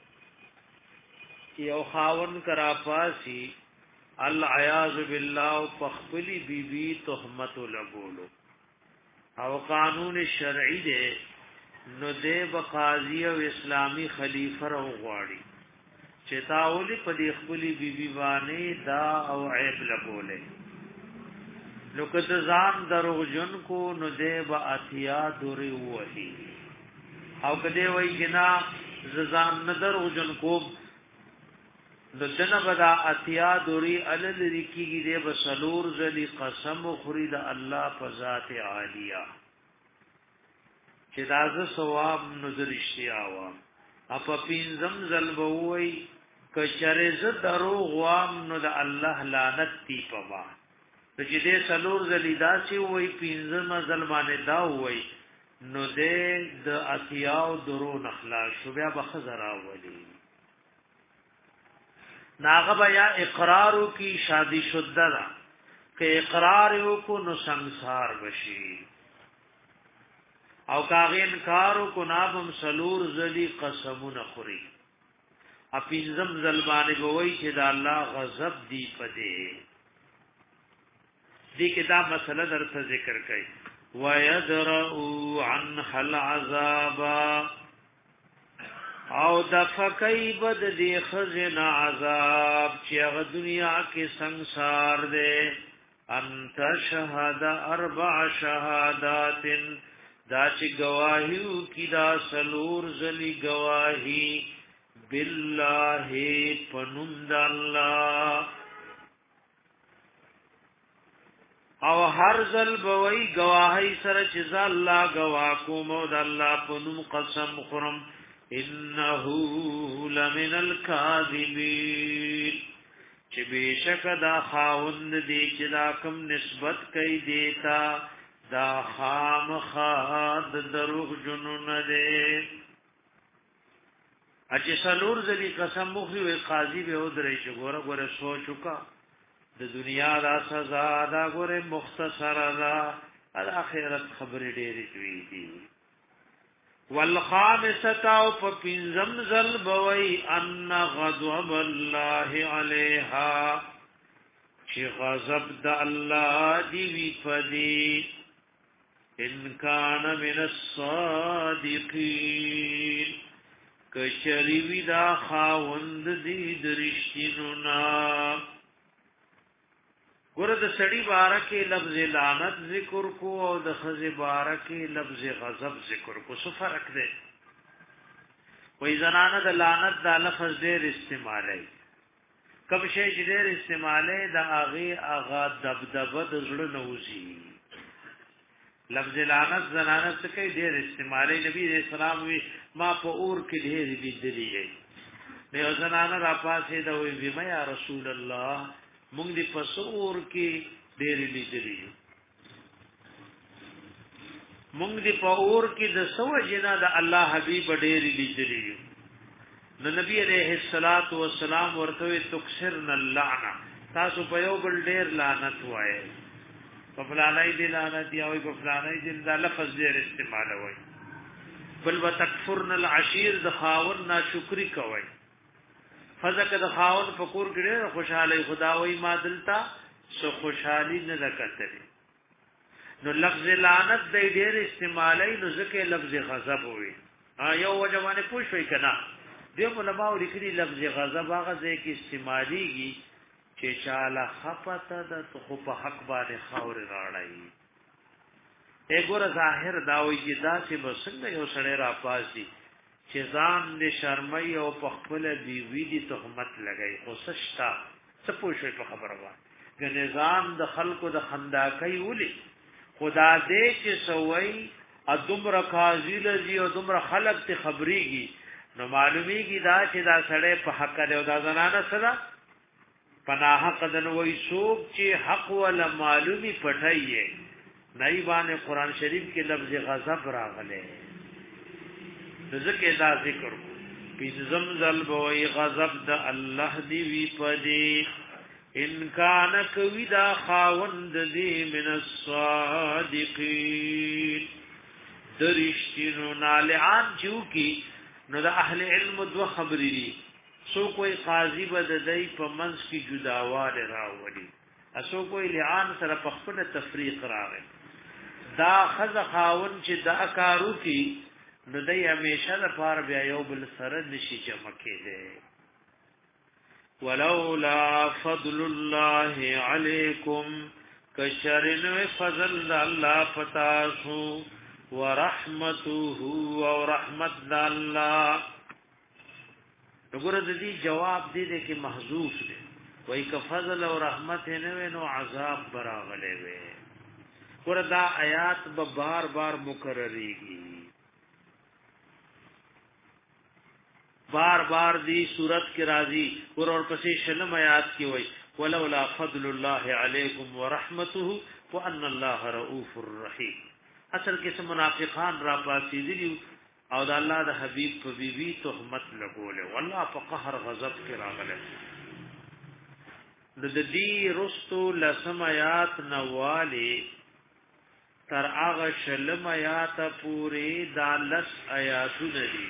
یو خاون کرا پاسی العیاذ باللہ پخبلی بی بی تحمت لگولو او قانون شرعی دے نو دے بقاضی و اسلامی خلیفہ رو غواړي چتاولی پدی خپلی بی بی باندې دا او عیب لګولې نو کته ځان دروغ جن کو نو دې با اتیا دوری وਹੀ او کده وای جنا ځان نه دروغ جن کو د دنه بدا اتیا دوری الل ریکیږي دې بسلور ذلی قسم خوري د الله په ذات عالیه چې داز ثواب نظر اشتیاوا اپ پینځم زلبوي کچره ز دروغ وام نو د الله لعنت تی پما چې دې سلور زلیدا سی وای پینځم ظلمانه دا وای نو دې د اتیاو درو نخلا شو بیا بخزرا ولی ناغه بیا اقرارو کی شادی شده دا که اقرار کو نو سنسار بشی او کاغه انکارو کو نابم سلور زلی قسمون خوري اپینزم ظلمانه بوئی چې دا الله غضب دی پدې دې کې دا مسله درته ذکر کړي ويدرؤ عن حل عذاب او دفقای بد دی خزن عذاب چې هغه دنیا کې ਸੰسار دے انت شهاد اربع شهادات دا چې گواهیو کی دا سلور زلی گواهی بالله پنوند الله او هر ځل بوي گواهی سره چې الله گواه کوم او د الله په نوم قسم خورم انه لمن الكاذبين چې بشک دا خاوند دی چې دا کوم نسبت کوي دیتا دا خامخا د دروغ جنون دی اچې سلور ځلی قسم مخي وي قاضي به ودرې چې ګوره ګوره سوچ وکا د دنیا دا سزا دا ګوره مختصر دا د اخرت خبرې ډېرې دوی دي والخامسه او په پنځم ځل بوي ان غضب الله عليها چې غضب د الله دی وی پدی ان کان من الصادقین کشری وی دا خاوند دی درشتینو نا ګور د سړی بارکه لفظ لعنت ذکر کو او د خزی بارکه لفظ غضب ذکر کو څه فرق دی وای زنانه د لعنت د لفظ ډیر استعمالای کب شی چې ډیر استعمالای د اغه اغا دبدبه د زړه نوځي لفظ لعنت زنانه څه کوي ډیر استعمالای نبی رسول الله وی ما په اور کې ډیر لیدلی دی نو زنانه را پاسې دا وی بما یا رسول الله مونږ دی پسور کې ډېر لیدلی مونږ دی په اور کې د سو جنا د الله حبيب ډېر لیدلی نو نبی عليه الصلاة والسلام ورته تکسرن اللعنه تاسو په یو بل ډېر لعنت وایي په فلانای دی لعنت دی او په فلانای دی د لفظ ډېر استعمال وایي بل وتکفرن العشير د خاون ناشکری کوي فزکه د خاون په کور کې ډېر خوشاله خدا وای ما دلتا سو خوشحالي نه لکتري نو لفظ لعنت د ډېر استعمالای نو ځکه لفظ غضب وي ا یو وجوانه پوښوي کنا دیو علماء لیکلي لفظ غضب هغه ځکه استعماليږي چې چاله خپته د خو په حق باندې خاور راړای اګور ظاهر دا وي چې دا چې بسنګ یو سړی را پاسي چې ځان دې شرمای او په خپل بیوی دي تهمت لګای خو سشتا څه پوښي په خبره وای د نظام د خلکو د خنداکۍ ولي خدا دې چې سوي ادمر قاضی لذي او دمر خلق ته خبريږي نو معلومیږي دا چې دا سړی په حق له دا زنانه سره پناه قدن وای سوق چې حق ولا معلومي پټایي نایبانه قران شریف کې لفظ غضب راغله ذکر دا ذکر پینزم ذل بوئی غضب دا اللہ دی وی پدی ان کان کوي دا خاوند دی من الصادقین درشتینو نالعان جو کی نو دا اهل علم دو خبری دی سو کوئی قاضی بددئی په منځ کی جداوال راوړي اسو کوئی لعان سره په خپل تفریق راغی دا خذ خاون چې دا کارو کی نو دای همیشه د پار بیا یو بل سره نشي جمع کېده ولولا فضل الله علیکم کشرن فضل الله پتاسو ورحمته او رحمت الله وګوره د دې جواب دې دې کې محذوف دی وای ک فضل او رحمت نه نو عذاب براغله وي ګوره دا آیات به بار بار مکرریږي بار بار دی صورت کی راضی اور اور پسې شلم آیات کی وای ولولا فضل الله علیکم ورحمته وان الله رؤوف الرحیم اصل کې سم منافقان را پاسې دي او د الله د حبیب په بیبي تهمت لګوله والله په قهر غضب کې راغله د دې رستو لسم آیات نواله تر هغه شلم آیات پوری دالس آیاتونه دي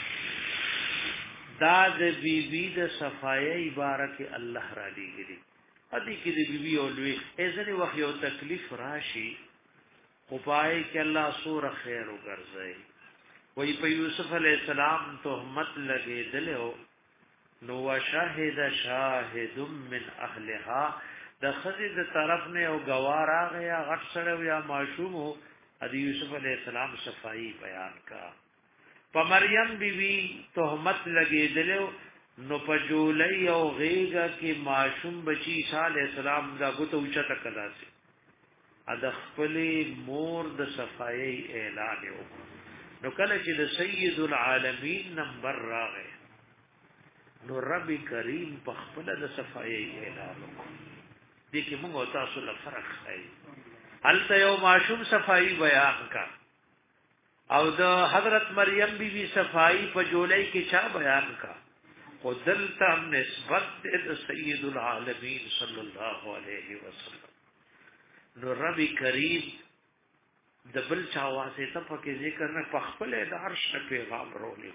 دا د بیبي د صفای عبارت الله را لګري ادي کې د بیبي اولوي ایزنی وخت یو تکلیف راشي خو پای کې الله سور خیر وګرځي وای په یوسف علی السلام تهمت لګیدلو نو وشاهد شاهد من اهلها د خزې د طرف نه او گوار راغیا غټ سره یا معصوم ادي یوسف علی السلام صفائی بیان کا په مریم بیوی تهمت لګیدلو نو په جولای او غیګه کې معصوم بچی عیسی علی السلام دا غوته اوچا تکداسي ا د خپل مور د صفای اعلان وکړ نو کله چې د سید العالمین نمبر راغی نو رب کریم په خپل د صفای اعلان وکړ دې کې موږ تاسو له فرق خای الته یو معشوم صفای بیان کا او د حضرت مریم بی بی صفای په جولای کې چا بیان کا خدلتا نسبت د سید العالمین صلی الله علیه وسلم نو رب کریم د بل چا واسطه پکې ذکر نه پخپل د عرش پیغام رولې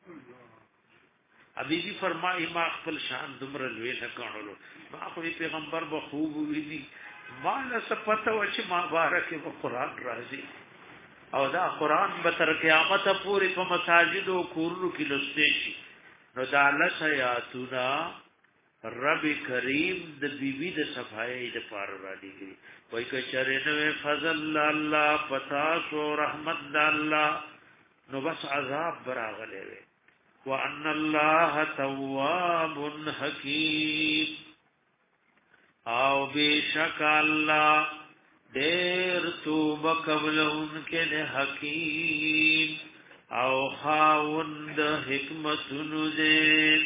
کړ ابي بي فرمایي ما خپل شان دمر لوي نه کړلو ما خو پیغمبر به خوب ویلي ما له صفته و چې ما بارکه په قران راځي او دا قران به تر قیامت پورې په مساجد او کورونو کې لسته شي نو دا لسیاتنا رب کریم د بیبي د صفای د پار را دي وای که چرې نو فضل الله پتا سو رحمت الله نو بس عذاب براغله وي وان الله تواب حکیم او بیشک الله دیر توبه قبلونکه نه حکیم او خاوند حکمتونو دې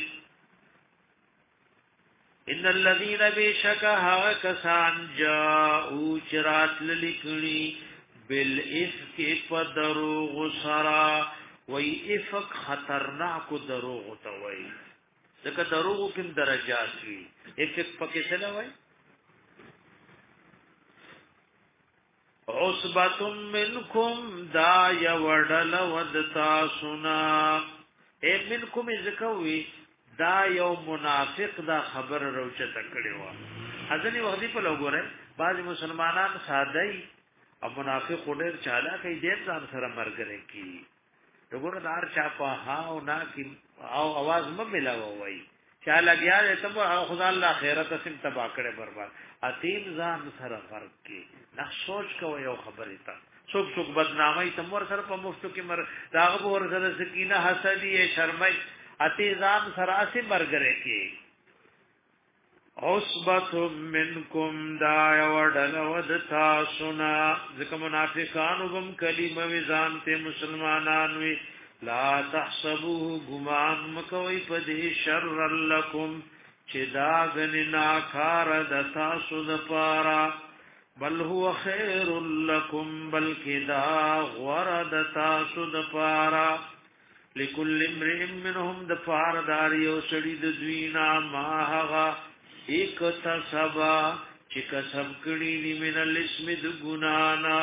ان الذين بشكها كسان جاءوا چرات للکړي بالافك فدروغ سرا وای افک خطرناک دروغ ته وای ځکه دروغ کوم درجات وي افک پکې څه نه وای عصبتم منکم دا یوڑل ودتا سنا اے منکم ازکوی دا یو منافق دا خبر روچه تکڑی وا ازنی وقتی پا لوگو رہے بعض مسلمانان سادهی او منافق خودر چالا کئی دیر زان سر مرگره کی لوگو را دار چاپا ہاو نا کی او آواز مملا ووائی چالا گیا دیتا مو خدا اللہ خیرت سم تبا کڑے برباد اتیم زان سر غرق کی نه سوچ کوي یو خبرې ته څوک څوک بدنامي تم ور سره په مفتو کې مر داغه ور سره سکینه حسدی شرمای اتی ځان سراسي مرګره کې عصبت منکم دا وړل ودتا سنا ځکه منافقان وبم کلمه وزان ته مسلمانان وی لا تحسبوه غمان مکوي پدې شر لکم چې دا غننا کار دتا سود پارا بل هو خیر لکم بلکې دا غرد تاسو د پارا لكل امرئ منهم د فاردار یو سړي د دوینا ما هغه ایک تسبا چې کسب کړي دی من الاسم د ګنانا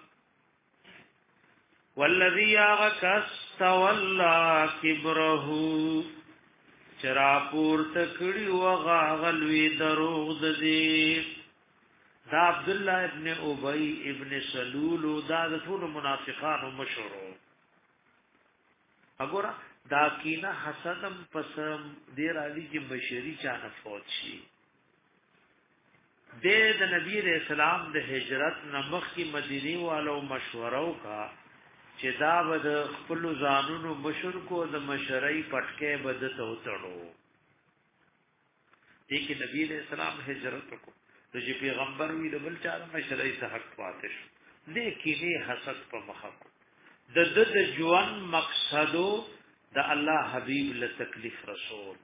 والذي يغكس تولى كبره چرا پور تکړي وغاغلوي دروغ د دې دا عبد الله ابن ابي ابن سلول دا د ټول منافقانو مشورو وګوره دا کینه حسدم پسم ډیر علي چې بشری چانه فوت شي د نبی رسول الله د هجرت نمخ کی مدینی والو مشورو کا چې دا بد خپل ځانونو مشر کو د مشرۍ پټکه بد ته وتړو دې کې نبی رسول الله هجرت کو د چې پیغمبر وی د بل چا مشرۍ ته حق پاتې شو دې کې نه حسد په مخه د د د ژوند مقصدو د الله حبیب له تکلیف رسول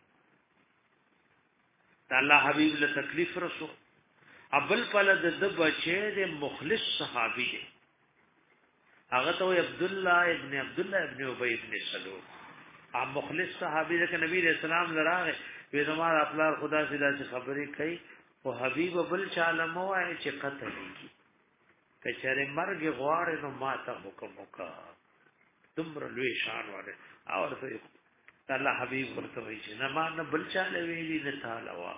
د الله حبیب له تکلیف رسول ابل پل د د بچی د مخلص صحابي دی هغه ته عبد الله ابن عبد الله ابن ابي ابن سلول ا مخلص صحابي د نبی رسول الله لراغه په زموږ خپل خدا سره خبرې کوي او حبیب بل چاله موای چې قتل کی کچره مرګ غواړي نو ماته حکم وکا تمر لوی شان وره او ورته الله حبیب ورته وی چې نه ما نه بل چاله ویلی نه تعالی وا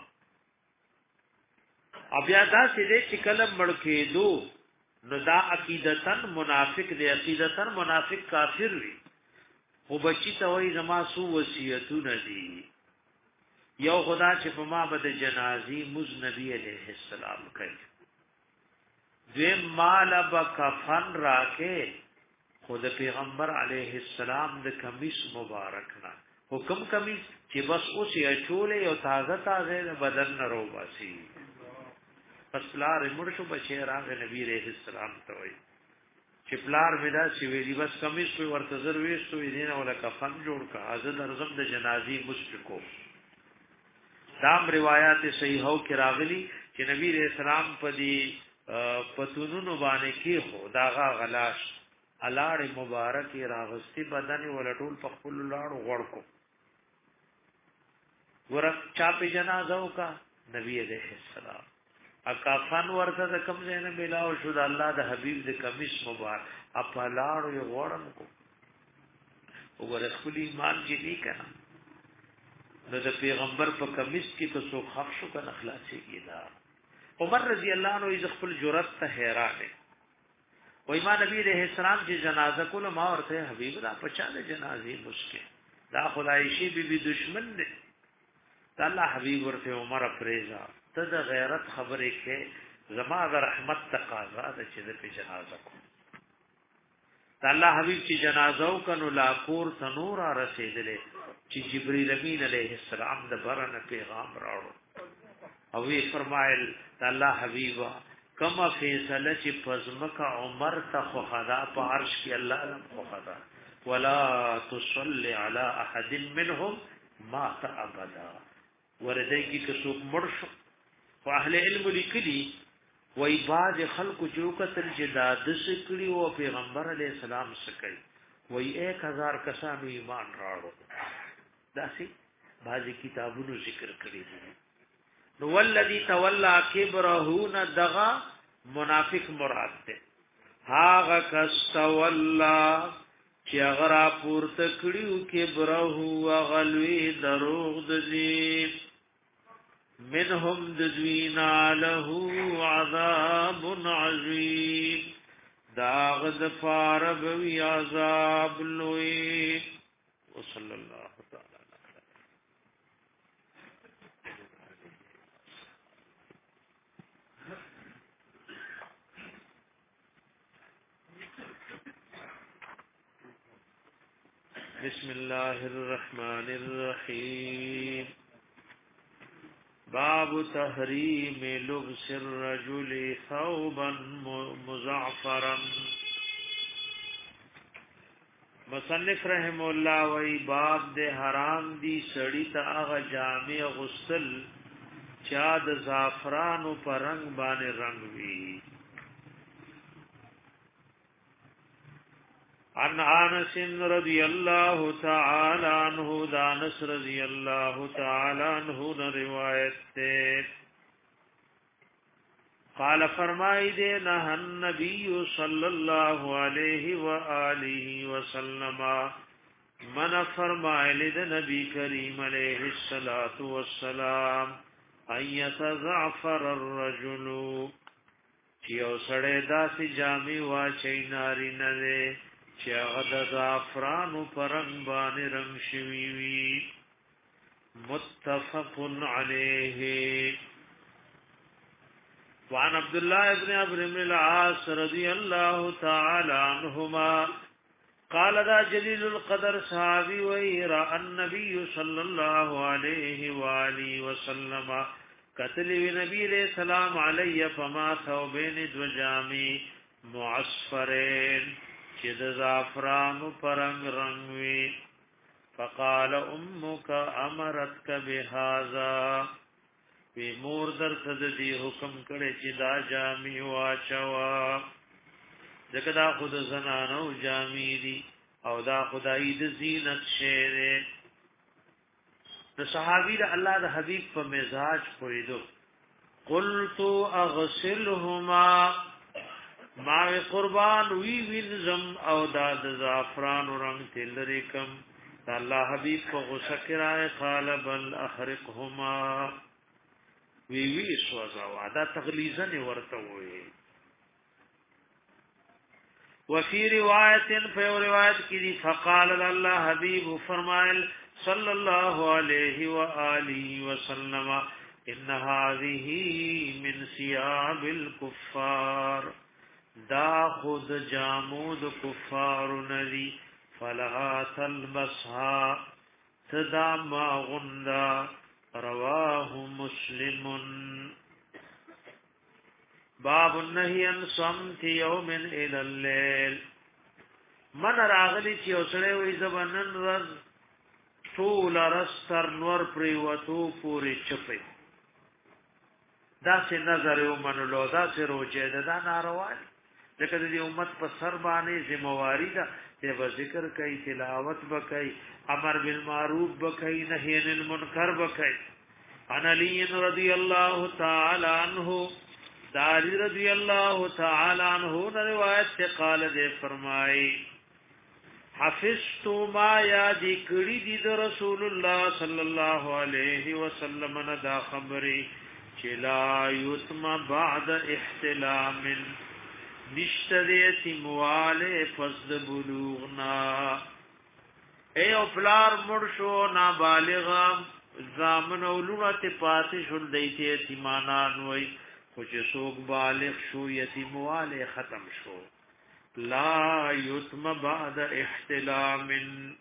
بیا دا چې چې کلم مړ کېدو نو دا عقیدتن منافق دی عقیدتن منافق کافر وي خو بچی ته وای زما سو وصیتونه دي یو خدا چې په ما بد جنازي مز نبی عليه السلام کوي دیم مال بکفن راکه خود پیغمبر علیه السلام د کمیس مبارک نا حکم کمیس چې بس اوس یې چولې او تازه تازه بدن نه روباسي پس پلار مړ شو بچی راغ نبی رحم السلام ته وای چې پلار مدا چې ویلی بس کمیس په ورته زر وېستو دینه ولا کفن جوړ کا از درزم د جنازي مشکو دام روایت صحیحو کې راغلي چې نبی رحم السلام په دې پتونونو باندې کې هو داغه غلاش الاړ مبارک راغستی بدن ولټول په خپل لاړو غړ کو ورک چا په جنازه کا نبی علیہ السلام اکافن ورته د کم زینه ملاو شو د الله د حبیب د کمیس مبارک اپلاړو یو غوړم کو وګوره خپل ایمان چې نه کنا نو د پیغمبر په کمیس کې ته سو خښ شو کنه اخلاصي کیدا عمر رضی الله عنه یې خپل جرأت ته حیران و ایمان نبی رحم السلام چې جنازه کول ما ورته حبیب دا پچا د جنازې مشکل دا خدای شي بي بي دشمن دی الله حبیب ورته عمر افریزا ته د غیرت خبرې کې زما د رحمت تقاضا ده چې د جنازه کو الله حبیب چې جنازه وکړو لا کور تنور رسیدلې چې جبرئیل امین علیه السلام د برن پیغام راوړو او وی فرمایل الله حبیبا کما فیصله چې پزمکه عمر ته خو خدا په عرش کې الله لم خو خدا ولا تصلي على احد منهم مات ابدا ورته کې که څوک مړ شو او اهل علم لیکلي وای باز خلق جو قتل جداد سکړي او پیغمبر علی السلام سکړي وای ایک هزار کسانو ایمان راړو داسي باز کتابونو ذکر کړی دي نو ولذي تولى كبره ندغا منافق مراد ده هاغه کس تولى چې هغه پورته کړیو کبره غلوی دروغ دي منهم دذوینا له عذاب عظیم داغ دفار بوی عذاب لوی وصلی اللہ تعالی بسم اللہ الرحمن الرحیم باب تحریم لبس الرجل ثوبا مزعفرا مصنف رحم الله وی باب د حرام دی سړی ته هغه جامع غسل چا د زعفرانو پر رنگ باندې رنگ وی عن انس رضی الله تعالی عنہ دانس رضی الله تعالی عنہ روایت تے قال فرمائی دے نہ النبی صلی اللہ علیہ وآلہ وسلم من فرمائے لد نبی کریم علیہ الصلوۃ والسلام ایت زعفر الرجل چیو سڑے داسی جامی وا چیناری نہ چې هغه د زعفرانو پرنګ باندې رنگ شوی وي متفق علیه وعن عبد الله ابن عمرو بن العاص رضی الله تعالی عنهما قال ذا جلیل القدر صحابی ویرا النبی صلی الله علیه وآله وسلم قتل نبی علیہ السلام علی فما ثوبین دو جامی معصفرین چې د زعفرانو پرنګ رنگ وی فقال امك امرتك بهذا وی مور در صد دی حکم کړي چې دا جامع واچوا ځکه دا خود زنانو جامع دي او دا خدای د زینت شه د صحابي د الله د حبيب په مزاج پویدو قلت اغسلهما ما قربان وی وینزم او دا د زعفران رنگ تلری کم الله حبیب کو غصه کرای قال بل احرقهما وی وی سوزا دا تغلیظن ورته وی وفي روایت فی روایت کی فقال الله حبیب فرمایل صلی الله علیه و آله وسلم ان هذه من ثياب الكفار دا خود جامود کفار ندی فلها تلبسها تدا ما غندا رواه مسلم باب النهي عن صمت يوم الى الليل من راغلی چې اوسړې وې زبنن ورځ ټول رستر نور پری وته پوری چپې دا څه نظر یو منلو دا څه روجه ده دا ناروا ځکه د امت په سر باندې ذمہواری ده چې ذکر کوي تلاوت وکړي امر بالمعروف وکړي نهي عن المنکر وکړي ان علی رضی الله تعالی عنہ داری رضی اللہ تعالی عنہ روایت سے قال دے فرمائی حفظت ما یادی کړي دي د رسول الله صلی الله علیه وسلم نه دا خبري چې لا یتم بعد احتلام نشتریتی مواله فزد بلوغنا اے او پلار مرشو نابالغ زامن اولونه ته پاتې شول دیته یتیمانان وای خو چې څوک بالغ شو یتیمواله ختم شو لا یتم بعد احتلام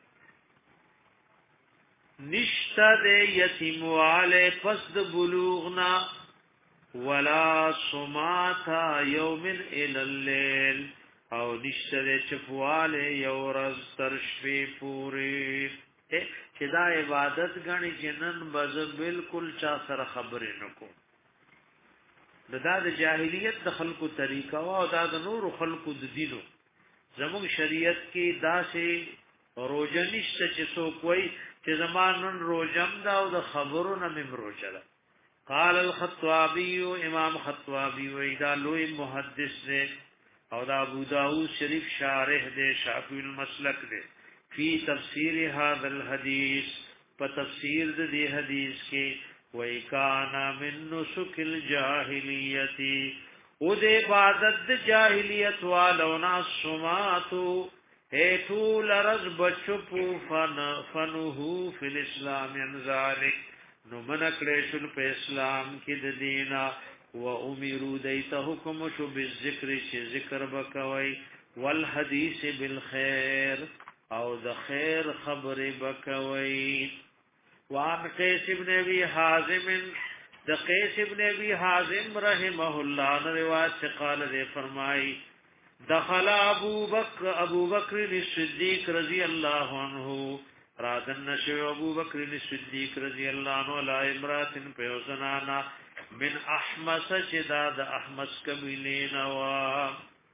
نشتا دے یتیمواله فزد بلوغنا ولا صماتا یوم الى الليل او نشته د چپواله یو ورځ تر شپې پوری چې دا عبادت غني جنن بز بالکل چا سره خبرې نکو دا د جاهلیت د خلقو طریقه او دا د نور خلقو د دینو زموږ شریعت کې دا سه روزه نشته چې څوک وای چې زمانن روزم دا او د خبرو نه مم روزه قال الخطابي امام خطابي وېدا لوی محدث دے او دا ابو داؤد شریف شارح دے شافعی المسلک دے فی تفسیر هذا الحديث په تفسیر دې حدیث کې وای کانا من نسک الجاهلیت او دې عبادت د جاهلیت والو ناسماتو اے طول رز بچو فن فنه فی الاسلام ان ذلک نو منکړې شل په اسلام کې د دینا و امرو دیته حکم شو بالذکر چې ذکر وکوي والحدیث بالخير او د خیر خبره وکوي وان قیس ابن ابي حازم د قیس ابن ابي حازم رحمه الله روایت سے قال دے فرمائی دخل ابو بکر ابو بکر الصدیق رضی الله عنه رادن نشو ابو بکر صدیق رضی اللہ عنہ علی امراتن پیوزنانا من احمس چدا د احمس قبیلین وا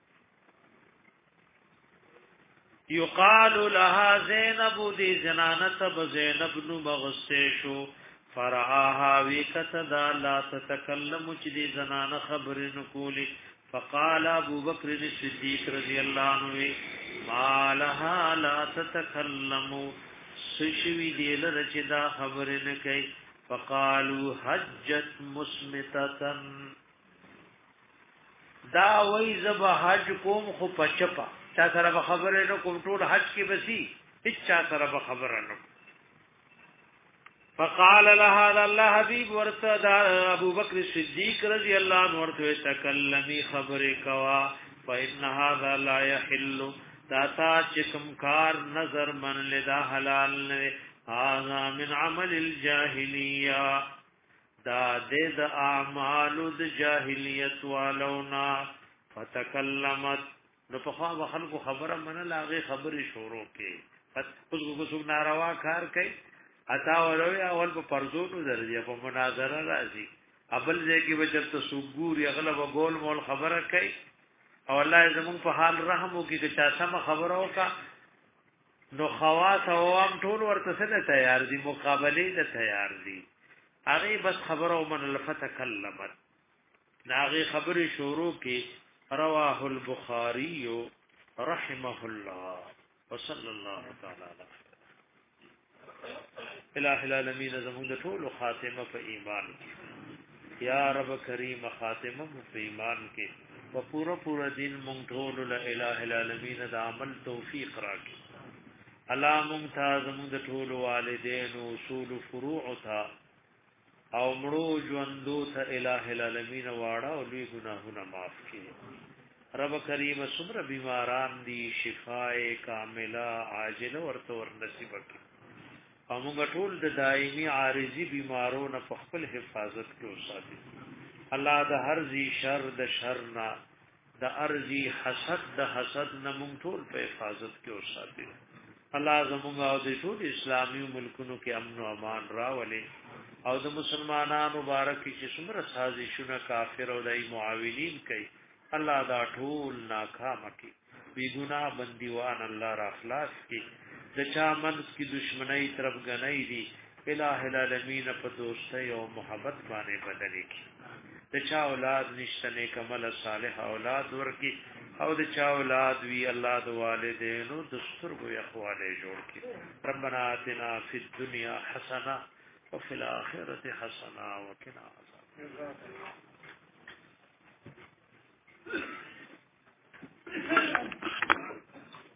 یقال لها زینب دی زنانت بزینب نو مغسشو فرعاها وکتدا لا تتکلم چدی زنان خبر نکولی فقال ابو بکر صدیق رضی اللہ عنہ ما لها لا تتکلمو سشوی دیل رچدا خبر نکی فقالو حجت مسمتتن دا وی زب حج کوم خو پچپا چا سره خبر نکوم ټول حج کی بسی هیچ چا سره خبر نکوم فقال لها الله حبیب ورته ابو بکر صدیق رضی اللہ عنہ ورته تکلمی خبر کوا فإن هذا لا يحل داتا چکم کار نظر من لدا حلال نے هذا من عمل الجاهلیه دا د اعمال د جاهلیت والونا فتکلمت نو په خوا خلکو خبره من لاغه خبره شروع کې اوس کو څو ناروا کار کوي اتا وروي اول په پرزونو درځي په مناظره راځي ابل ځکه چې وجب ته سګور اغلب ګول مول خبره کوي او الله زمون په حال رحم وکي چې چا سم خبره وکا نو خواص او عوام ټول ورته څه تیار دي مقابله ته تیار دي هغه بس خبره ومن لفتکلمت هغه خبره شروع کی رواه البخاری رحمه الله وصلی الله تعالی علیه الہ العالمین زمون د ټول خاتمه په ایمان کې یا رب کریم خاتمه په ایمان کې و پورا پورا دین مونږ ټول له الٰه العالمین د عمل توفیق راکړي الله ممتاز مونږ د ټول والدین او اصول فروع تا او مړو ژوندو ته الٰه العالمین واړه او لوی ګناهونه معاف کړي رب کریم صبر بیماران دی شفاء کامله عاجله ورته ور نصیب کړي او مونږ ټول د دایمي عارضی بیمارونو په خپل حفاظت کې وساتي الله د هر ذی شر د شر نه د ارضی حسد د حسد نه مونږ ټول په حفاظت کې اوساتي الله زموږ او د ټول اسلامي ملکونو کې امن او امان راولي او د مسلمانانو مبارک چې څومره سازشونه کافر او دای معاونین کوي الله دا ټول ناکام کوي بی ګناه بندیوان الله را خلاص کی د چا منس کی دشمنی طرف غنی دی الہ العالمین په دوستۍ او محبت باندې بدلې کی د چا اولاد نشته نیک عمل صالح اولاد ورکی او د چا اولاد وی الله د والدینو د سترګو یخواله جوړ کی ربنا آتنا فی الدنیا حسنه وفي الاخره حسنه وقنا عذاب